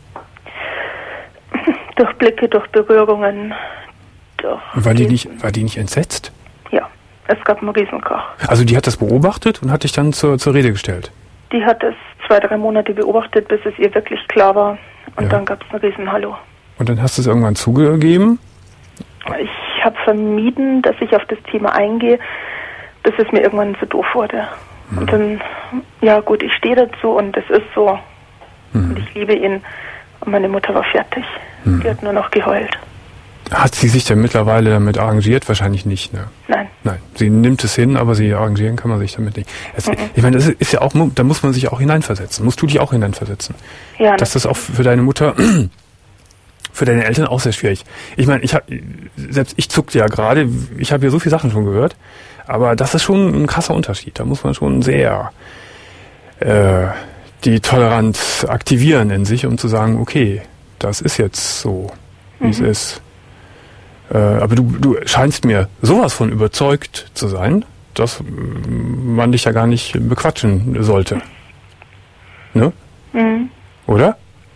Durch Blicke, durch Berührungen. Durch war, die nicht, war die nicht entsetzt? Ja, es gab einen Riesenkrach. Also die hat das beobachtet und hat dich dann zur, zur Rede gestellt? Die hat es zwei, drei Monate beobachtet, bis es ihr wirklich klar war. Und ja. dann gab es ein Riesenhallo. Und dann hast du es irgendwann zugegeben? Ich habe vermieden, dass ich auf das Thema eingehe, bis es mir irgendwann zu doof wurde. Mhm. Und dann, ja gut, ich stehe dazu und es ist so. Mhm. Und ich liebe ihn. Und meine Mutter war fertig. Mhm. Die hat nur noch geheult. Hat sie sich denn mittlerweile damit arrangiert? Wahrscheinlich nicht, ne? Nein. Nein, sie nimmt es hin, aber sie arrangieren kann man sich damit nicht. Es, mhm. Ich meine, das ist ja auch, da muss man sich auch hineinversetzen. Musst du dich auch hineinversetzen? Ja. Dass das auch für deine Mutter, für deine Eltern auch sehr schwierig. Ich meine, ich habe, selbst ich zuckte ja gerade, ich habe ja so viele Sachen schon gehört, aber das ist schon ein krasser Unterschied. Da muss man schon sehr äh, die Toleranz aktivieren in sich, um zu sagen, okay, das ist jetzt so, wie mhm. es ist. Aber du, du scheinst mir sowas von überzeugt zu sein, dass man dich ja gar nicht bequatschen sollte. Ne? Mhm. Oder?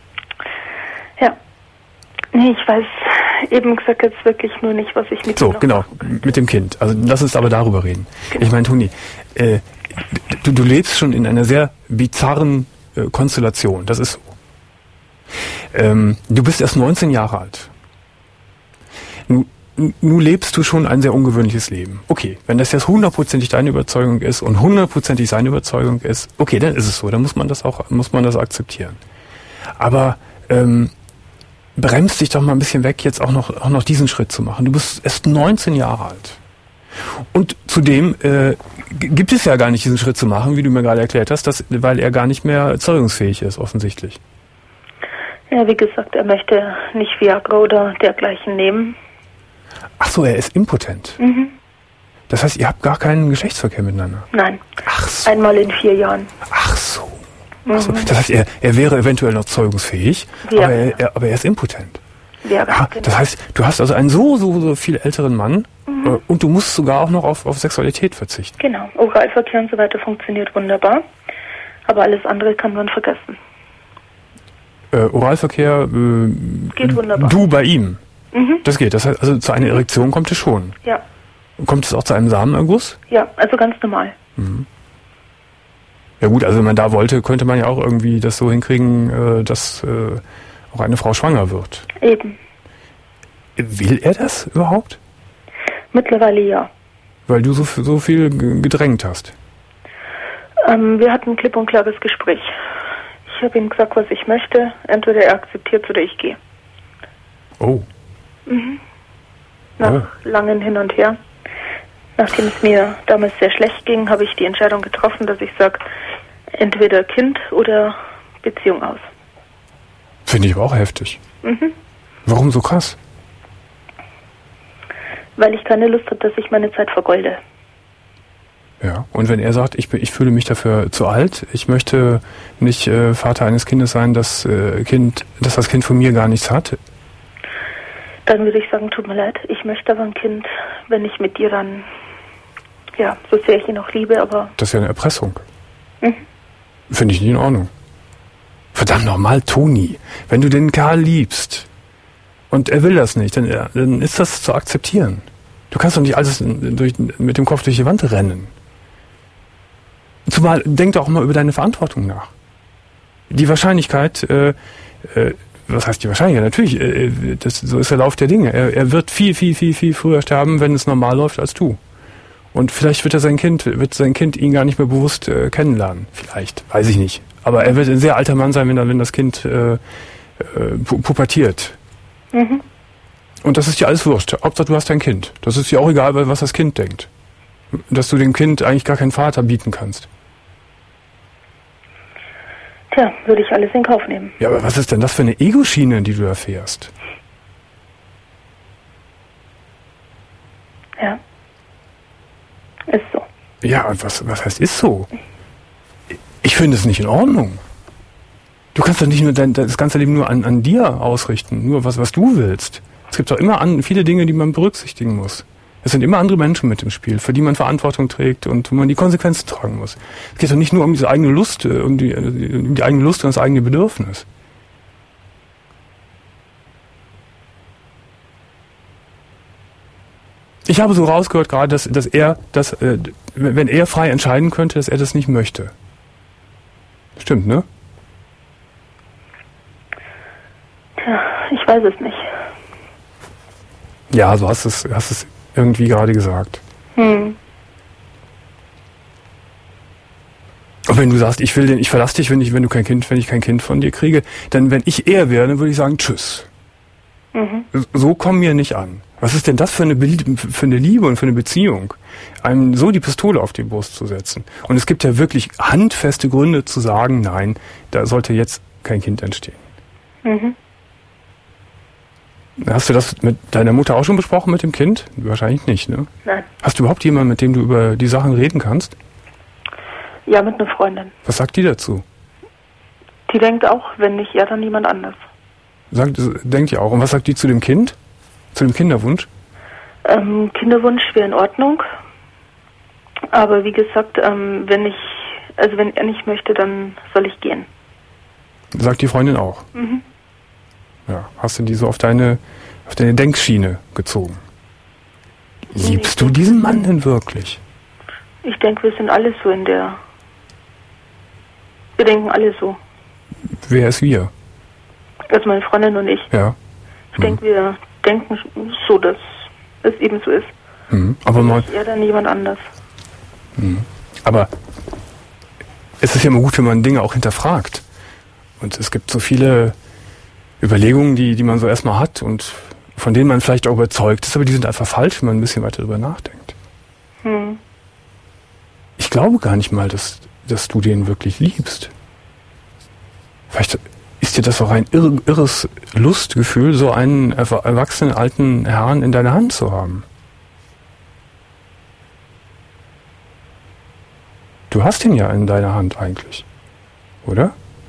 Ja. Nee, ich weiß eben gesagt jetzt wirklich nur nicht, was ich mit So, noch genau, mit dem Kind. Also lass uns aber darüber reden. Genau. Ich meine, Toni, äh, du, du lebst schon in einer sehr bizarren äh, Konstellation. Das ist so. Ähm, du bist erst neunzehn Jahre alt. Nun, nun lebst du schon ein sehr ungewöhnliches Leben. Okay, wenn das jetzt hundertprozentig deine Überzeugung ist und hundertprozentig seine Überzeugung ist, okay, dann ist es so, dann muss man das auch, muss man das akzeptieren. Aber ähm, bremst dich doch mal ein bisschen weg, jetzt auch noch, auch noch diesen Schritt zu machen. Du bist erst neunzehn Jahre alt. Und zudem äh, gibt es ja gar nicht diesen Schritt zu machen, wie du mir gerade erklärt hast, dass, weil er gar nicht mehr erzeugungsfähig ist, offensichtlich. Ja, wie gesagt, er möchte nicht Viagra oder dergleichen nehmen. Ach so, er ist impotent. Mhm. Das heißt, ihr habt gar keinen Geschlechtsverkehr miteinander? Nein. Ach so. Einmal in vier Jahren. Ach so. Ach so. Das heißt, er, er wäre eventuell noch zeugungsfähig, ja. aber, er, er, aber er ist impotent. Ja, ja, genau. Das heißt, du hast also einen so, so, so viel älteren Mann mhm. äh, und du musst sogar auch noch auf, auf Sexualität verzichten. Genau. Oralverkehr und so weiter funktioniert wunderbar, aber alles andere kann man vergessen. Äh, Oralverkehr, äh, geht wunderbar. Du bei ihm? Mhm. Das geht. Das heißt, also zu einer Erektion kommt es schon. Ja. Kommt es auch zu einem Samenerguss? Ja, also ganz normal. Mhm. Ja gut, also wenn man da wollte, könnte man ja auch irgendwie das so hinkriegen, äh, dass äh, auch eine Frau schwanger wird. Eben. Will er das überhaupt? Mittlerweile ja. Weil du so, so viel gedrängt hast. Ähm, wir hatten ein klipp und klares Gespräch. Ich habe ihm gesagt, was ich möchte. Entweder er akzeptiert oder ich gehe. Oh. Mhm. Nach oh. langem Hin und Her. Nachdem es mir damals sehr schlecht ging, habe ich die Entscheidung getroffen, dass ich sage, entweder Kind oder Beziehung aus. Finde ich aber auch heftig. Mhm. Warum so krass? Weil ich keine Lust habe, dass ich meine Zeit vergolde. Ja, und wenn er sagt, ich, bin, ich fühle mich dafür zu alt, ich möchte nicht äh, Vater eines Kindes sein, das, äh, kind, das das Kind von mir gar nichts hat, dann würde ich sagen, tut mir leid, ich möchte aber ein Kind, wenn ich mit dir dann, ja, so sehr ich ihn auch liebe, aber... Das ist ja eine Erpressung. Mhm. Finde ich nicht in Ordnung. Verdammt nochmal, Toni, wenn du den Kerl liebst und er will das nicht, dann, dann ist das zu akzeptieren. Du kannst doch nicht alles durch, mit dem Kopf durch die Wand rennen. Zumal, denk doch auch mal über deine Verantwortung nach. Die Wahrscheinlichkeit, äh, äh, was heißt die Wahrscheinlichkeit? Natürlich, äh, das, so ist der Lauf der Dinge. Er, er wird viel, viel, viel, viel früher sterben, wenn es normal läuft, als du. Und vielleicht wird er sein Kind, wird sein Kind ihn gar nicht mehr bewusst äh, kennenlernen. Vielleicht, weiß ich nicht. Aber er wird ein sehr alter Mann sein, wenn, er, wenn das Kind äh, äh, pu- pubertiert. Mhm. Und das ist dir alles wurscht. Hauptsache, du hast ein Kind. Das ist dir auch egal, was das Kind denkt. Dass du dem Kind eigentlich gar keinen Vater bieten kannst. Tja, würde ich alles in Kauf nehmen. Ja, aber was ist denn das für eine Ego-Schiene, die du da fährst? Ja. Ist so. Ja, und was, was heißt ist so? Ich finde es nicht in Ordnung. Du kannst doch nicht nur dein, das ganze Leben nur an, an dir ausrichten, nur was, was du willst. Es gibt doch immer an, viele Dinge, die man berücksichtigen muss. Es sind immer andere Menschen mit im Spiel, für die man Verantwortung trägt und wo man die Konsequenzen tragen muss. Es geht doch nicht nur um diese eigene Lust, um die, um die eigene Lust und das eigene Bedürfnis. Ich habe so rausgehört gerade, dass, dass er, dass, äh, wenn er frei entscheiden könnte, dass er das nicht möchte. Stimmt, ne? Ja, ich weiß es nicht. Ja, so hast es, hast es irgendwie gerade gesagt. Hm. Und wenn du sagst, ich will den, ich verlasse dich, wenn ich, wenn du kein Kind, wenn ich kein Kind von dir kriege, dann, wenn ich er wäre, dann würde ich sagen, tschüss. Mhm. So komm mir nicht an. Was ist denn das für eine, für eine Liebe und für eine Beziehung, einem so die Pistole auf die Brust zu setzen? Und es gibt ja wirklich handfeste Gründe zu sagen, nein, da sollte jetzt kein Kind entstehen. Mhm. Hast du das mit deiner Mutter auch schon besprochen, mit dem Kind? Wahrscheinlich nicht, ne? Nein. Hast du überhaupt jemanden, mit dem du über die Sachen reden kannst? Ja, mit einer Freundin. Was sagt die dazu? Die denkt auch, wenn nicht er, dann niemand anders. Sagt, denkt ihr auch. Und was sagt die zu dem Kind? Zu dem Kinderwunsch? Ähm, Kinderwunsch wäre in Ordnung. Aber wie gesagt, ähm, wenn ich, also wenn er nicht möchte, dann soll ich gehen. Sagt die Freundin auch? Mhm. Ja. Hast du die so auf deine, auf deine Denkschiene gezogen? Liebst du diesen Mann denn wirklich? Ich denke, wir sind alle so in der... Wir denken alle so. Wer ist wir? Also meine Freundin und ich. Ja. Ich hm. denke, wir denken so, dass es eben so ist. Hm. Aber mal... Nicht er, dann jemand anders. Hm. Aber es ist ja immer gut, wenn man Dinge auch hinterfragt. Und es gibt so viele Überlegungen, die, die man so erstmal hat und von denen man vielleicht auch überzeugt ist, aber die sind einfach falsch, wenn man ein bisschen weiter darüber nachdenkt. Hm. Ich glaube gar nicht mal, dass, dass du den wirklich liebst. Vielleicht ist dir das auch ein irr, irres Lustgefühl, so einen erwachsenen alten Herrn in deiner Hand zu haben. Du hast ihn ja in deiner Hand eigentlich, oder?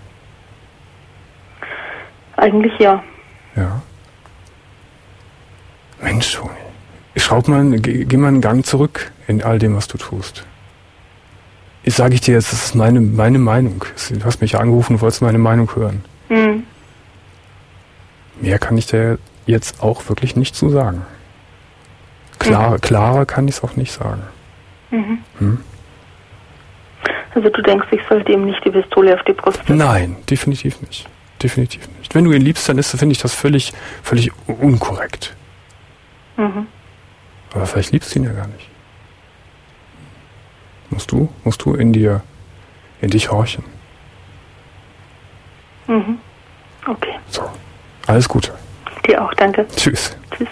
Eigentlich ja. Ja. Mensch, Toni, schraub mal, geh, geh mal einen Gang zurück in all dem, was du tust. Ich sage ich dir jetzt, das ist meine, meine Meinung. Du hast mich ja angerufen und wolltest meine Meinung hören. Mhm. Mehr kann ich dir jetzt auch wirklich nicht zu sagen. Klar, mhm. Klarer kann ich es auch nicht sagen. Mhm. Hm? Also du denkst, ich sollte ihm nicht die Pistole auf die Brust setzen? Nein, definitiv nicht. Definitiv nicht. Wenn du ihn liebst, dann ist, finde ich das völlig, völlig unkorrekt. Mhm. Aber vielleicht liebst du ihn ja gar nicht. Musst du, musst du in dir, in dich horchen. Mhm. Okay. So. Alles Gute. Dir auch, danke. Tschüss. Tschüss.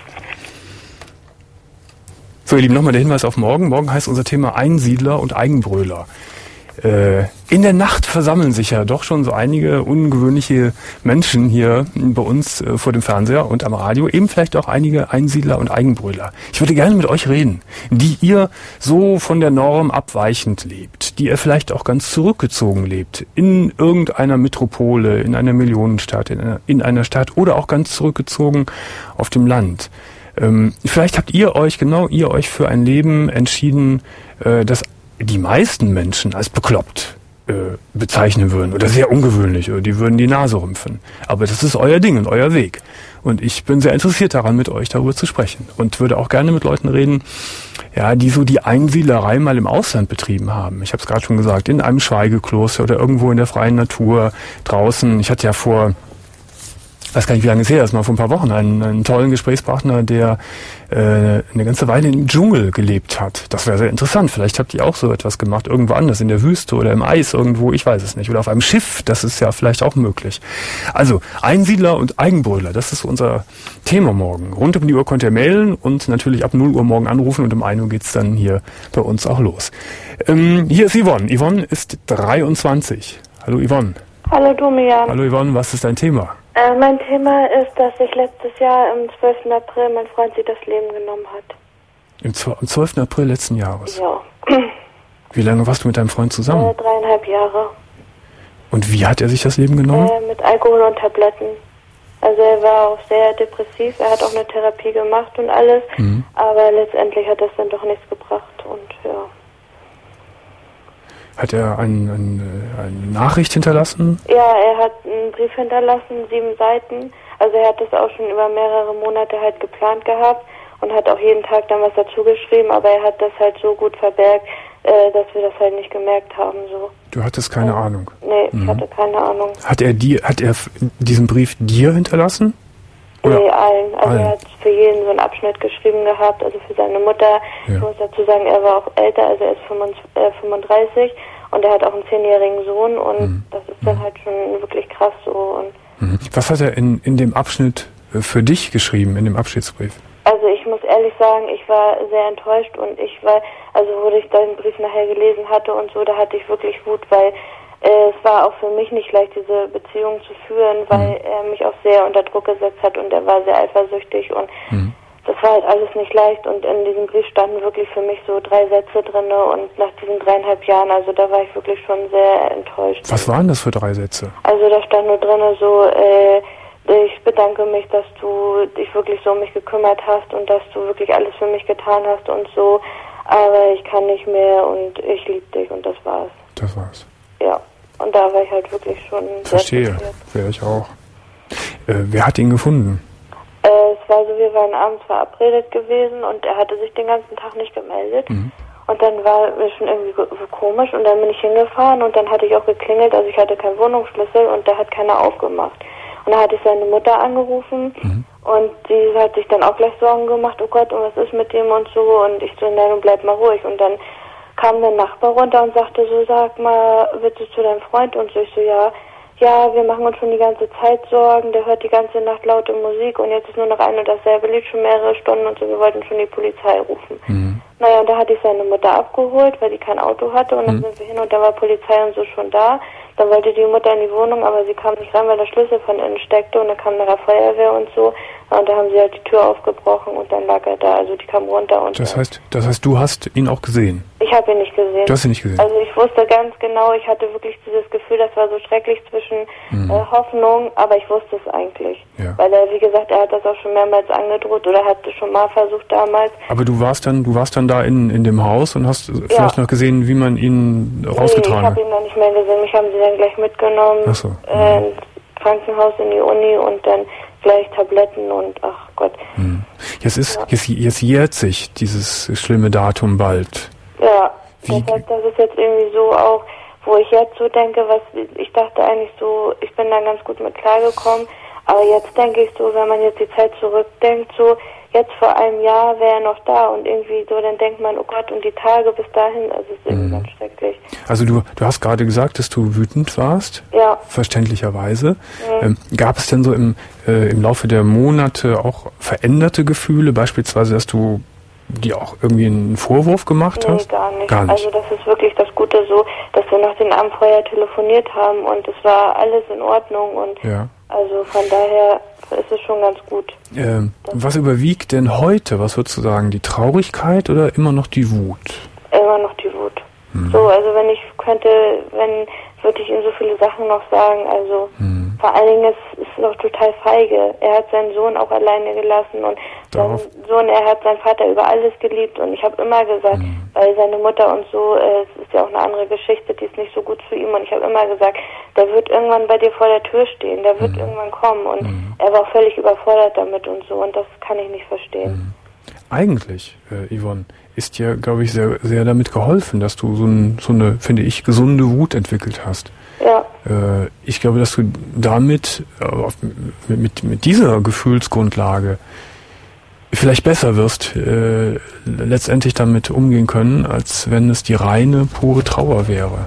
So, ihr Lieben, nochmal der Hinweis auf morgen. Morgen heißt unser Thema Einsiedler und Eigenbröler. Äh, in der Nacht versammeln sich ja doch schon so einige ungewöhnliche Menschen hier bei uns äh, vor dem Fernseher und am Radio. Eben vielleicht auch einige Einsiedler und Eigenbröler. Ich würde gerne mit euch reden, die ihr so von der Norm abweichend lebt, die ihr vielleicht auch ganz zurückgezogen lebt, in irgendeiner Metropole, in einer Millionenstadt, in einer, in einer Stadt oder auch ganz zurückgezogen auf dem Land. Ähm, vielleicht habt ihr euch, genau ihr euch für ein Leben entschieden, äh, das die meisten Menschen als bekloppt äh, bezeichnen würden oder sehr ungewöhnlich oder die würden die Nase rümpfen. Aber das ist euer Ding und euer Weg. Und ich bin sehr interessiert daran, mit euch darüber zu sprechen und würde auch gerne mit Leuten reden, ja, die so die Einsiedlerei mal im Ausland betrieben haben. Ich habe es gerade schon gesagt, in einem Schweigekloster oder irgendwo in der freien Natur draußen. Ich hatte ja vor Ich weiß gar nicht, wie lange es her ist, mal vor ein paar Wochen, einen, einen tollen Gesprächspartner, der äh, eine ganze Weile im Dschungel gelebt hat. Das wäre sehr interessant. Vielleicht habt ihr auch so etwas gemacht, irgendwo anders, in der Wüste oder im Eis irgendwo, ich weiß es nicht. Oder auf einem Schiff, das ist ja vielleicht auch möglich. Also, Einsiedler und Eigenbröler, das ist unser Thema morgen. Rund um die Uhr könnt ihr mailen und natürlich ab null Uhr morgen anrufen und um ein Uhr geht's dann hier bei uns auch los. Ähm, hier ist Yvonne. Yvonne ist dreiundzwanzig. Hallo Yvonne. Hallo Domian. Hallo Yvonne, was ist dein Thema? Äh, mein Thema ist, dass sich letztes Jahr am zwölften April mein Freund sich das Leben genommen hat. Im am zwölften April letzten Jahres? Ja. Wie lange warst du mit deinem Freund zusammen? Äh, dreieinhalb Jahre. Und wie hat er sich das Leben genommen? Äh, mit Alkohol und Tabletten. Also er war auch sehr depressiv, er hat auch eine Therapie gemacht und alles, mhm. aber letztendlich hat das dann doch nichts gebracht und ja. Hat er ein, ein, eine Nachricht hinterlassen? Ja, er hat einen Brief hinterlassen, sieben Seiten. Also er hat das auch schon über mehrere Monate halt geplant gehabt und hat auch jeden Tag dann was dazu geschrieben, aber er hat das halt so gut verbergt, äh, dass wir das halt nicht gemerkt haben. So. Du hattest keine ja. Ahnung? Nee. Ich mhm. hatte keine Ahnung. Hat er dir, hat er diesen Brief dir hinterlassen? Oder? Nee, allen. Also allen. Er hat für jeden so einen Abschnitt geschrieben gehabt, also für seine Mutter. Ja. Ich muss dazu sagen, er war auch älter, also er ist fünfunddreißig und er hat auch einen zehnjährigen Sohn und mhm. das ist dann halt schon wirklich krass so. Und mhm. Was hat er in, in dem Abschnitt für dich geschrieben, in dem Abschiedsbrief? Also ich muss ehrlich sagen, ich war sehr enttäuscht und ich war, also wo ich den Brief nachher gelesen hatte und so, da hatte ich wirklich Wut, weil äh, es war auch für mich nicht leicht, diese Beziehung zu führen, weil mhm. er mich auch sehr unter Druck gesetzt hat und er war sehr eifersüchtig und mhm. das war halt alles nicht leicht und in diesem Brief standen wirklich für mich so drei Sätze drinne und nach diesen dreieinhalb Jahren, also da war ich wirklich schon sehr enttäuscht. Was waren das für drei Sätze? Also da stand nur drinne so, äh, ich bedanke mich, dass du dich wirklich so um mich gekümmert hast und dass du wirklich alles für mich getan hast und so, aber ich kann nicht mehr und ich liebe dich und das war's. Das war's. Ja, und da war ich halt wirklich schon Verstehe, wäre ich auch. Äh, wer hat ihn gefunden? Äh, es war so, wir waren abends verabredet gewesen und er hatte sich den ganzen Tag nicht gemeldet. Mhm. Und dann war es schon irgendwie so komisch und dann bin ich hingefahren und dann hatte ich auch geklingelt, also ich hatte keinen Wohnungsschlüssel und da hat keiner aufgemacht. Und dann hatte ich seine Mutter angerufen mhm. und die hat sich dann auch gleich Sorgen gemacht, oh Gott, und was ist mit dem und so. Und ich so, nein, bleib mal ruhig. Und dann kam der Nachbar runter und sagte so, sag mal, willst du zu deinem Freund? Und so, ich so, ja, ja, wir machen uns schon die ganze Zeit Sorgen, der hört die ganze Nacht laute Musik und jetzt ist nur noch ein und dasselbe Lied schon mehrere Stunden und so, wir wollten schon die Polizei rufen. Mhm. Naja, und da hatte ich seine Mutter abgeholt, weil die kein Auto hatte und dann mhm. sind wir hin und da war Polizei und so schon da. Dann wollte die Mutter in die Wohnung, aber sie kam nicht rein, weil der Schlüssel von innen steckte und dann kam eine Feuerwehr und so. Und da haben sie halt die Tür aufgebrochen und dann lag er da. Also die kam runter und... Das heißt, das heißt, du hast ihn auch gesehen? Ich habe ihn nicht gesehen. Du hast ihn nicht gesehen? Also ich wusste ganz genau, ich hatte wirklich dieses Gefühl, das war so schrecklich zwischen mhm. äh, Hoffnung, aber ich wusste es eigentlich. Ja. Weil er, wie gesagt, er hat das auch schon mehrmals angedroht oder hat es schon mal versucht damals. Aber du warst dann, du warst dann da in, in dem Haus und hast ja. vielleicht noch gesehen, wie man ihn rausgetragen hat? Nee, ich habe ihn noch nicht mehr gesehen. Mich haben sie dann gleich mitgenommen. Ach so. äh, ins Krankenhaus, in die Uni und dann gleich Tabletten und ach Gott. Hm. Jetzt ist, ja. jetzt, jetzt jährt sich dieses schlimme Datum bald. Ja, das, heißt, das ist jetzt irgendwie so auch, wo ich jetzt so denke, was ich dachte eigentlich so, ich bin dann ganz gut mit klargekommen, aber jetzt denke ich so, wenn man jetzt die Zeit zurückdenkt, so jetzt vor einem Jahr wäre er noch da und irgendwie so, dann denkt man, oh Gott, und die Tage bis dahin, also es ist irgendwie mhm. ganz schrecklich. Also du, du hast gerade gesagt, dass du wütend warst, ja. verständlicherweise. Mhm. Ähm, gab es denn so im, äh, im Laufe der Monate auch veränderte Gefühle, beispielsweise, dass du dir auch irgendwie einen Vorwurf gemacht nee, hast? Gar nicht. Gar nicht. Also das ist wirklich das Gute so, dass wir nach den Abend vorher telefoniert haben und es war alles in Ordnung und ja. also von daher ist es schon ganz gut. Ähm, was überwiegt denn heute, was würdest du sagen, die Traurigkeit oder immer noch die Wut? Immer noch die Wut. Hm. So, also wenn ich könnte, wenn, würde ich ihm so viele Sachen noch sagen, also hm. vor allen Dingen ist es noch total feige. Er hat seinen Sohn auch alleine gelassen und Darauf. sein Sohn, er hat seinen Vater über alles geliebt und ich habe immer gesagt, hm. weil seine Mutter und so, äh, es ist ja auch eine andere Geschichte, die ist nicht so gut für ihn und ich habe immer gesagt, der wird irgendwann bei dir vor der Tür stehen, der wird hm. irgendwann kommen und hm. er war auch völlig überfordert damit und so und das kann ich nicht verstehen. Hm. Eigentlich, äh, Yvonne, ist dir, glaube ich, sehr, sehr damit geholfen, dass du so, ein, so eine, finde ich, gesunde Wut entwickelt hast. Ja. Äh, ich glaube, dass du damit, äh, mit, mit, mit dieser Gefühlsgrundlage vielleicht besser wirst, äh, letztendlich damit umgehen können, als wenn es die reine, pure Trauer wäre.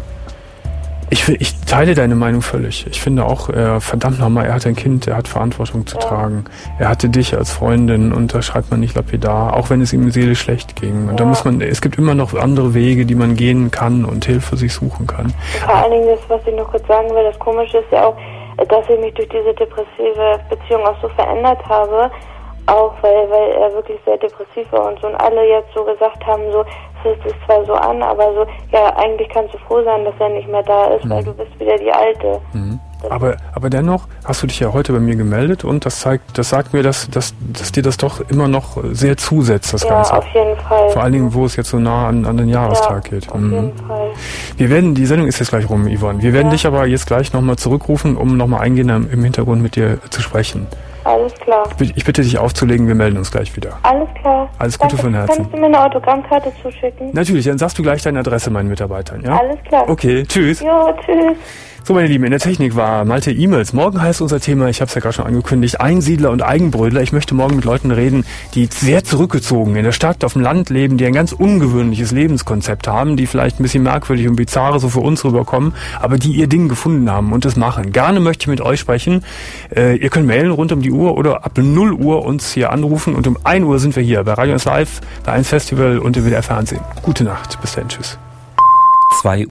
Ich, ich teile deine Meinung völlig. Ich finde auch, er, verdammt nochmal, er hat ein Kind, er hat Verantwortung zu ja. tragen. Er hatte dich als Freundin und da schreibt man nicht lapidar, auch wenn es ihm seelisch schlecht ging. Und ja. da muss man, es gibt immer noch andere Wege, die man gehen kann und Hilfe sich suchen kann. Vor allen Dingen, das, was ich noch kurz sagen will, das Komische ist ja auch, dass ich mich durch diese depressive Beziehung auch so verändert habe, auch weil, weil er wirklich sehr depressiv war und so und alle jetzt so gesagt haben, so, es hört sich zwar so an, aber so, ja, eigentlich kannst du froh sein, dass er nicht mehr da ist, mhm. weil du bist wieder die Alte. Mhm. Aber, aber dennoch hast du dich ja heute bei mir gemeldet und das zeigt, das sagt mir, dass, dass, dass dir das doch immer noch sehr zusetzt, das ja, Ganze. Ja, auf jeden Fall. Vor allen Dingen, wo es jetzt so nah an, an den Jahrestag ja, geht. auf mhm. jeden Fall. Wir werden, die Sendung ist jetzt gleich rum, Yvonne. Wir werden ja. dich aber jetzt gleich nochmal zurückrufen, um nochmal eingehender im Hintergrund mit dir zu sprechen. Alles klar. Ich bitte dich aufzulegen, wir melden uns gleich wieder. Alles klar. Alles Gute Danke. von Herzen. Kannst du mir eine Autogrammkarte zuschicken? Natürlich, dann sagst du gleich deine Adresse meinen Mitarbeitern, ja? Alles klar. Okay, tschüss. Jo, tschüss. So, meine Lieben, in der Technik war Malte E-Mails. Morgen heißt unser Thema, ich habe es ja gerade schon angekündigt, Einsiedler und Eigenbrötler. Ich möchte morgen mit Leuten reden, die sehr zurückgezogen in der Stadt, auf dem Land leben, die ein ganz ungewöhnliches Lebenskonzept haben, die vielleicht ein bisschen merkwürdig und bizarr so für uns rüberkommen, aber die ihr Ding gefunden haben und das machen. Gerne möchte ich mit euch sprechen. Äh, ihr könnt mailen rund um die Uhr oder ab null Uhr uns hier anrufen und um ein Uhr sind wir hier bei Radio eins Live, bei eins Festival und im W D R Fernsehen. Gute Nacht, bis dann, tschüss. zwei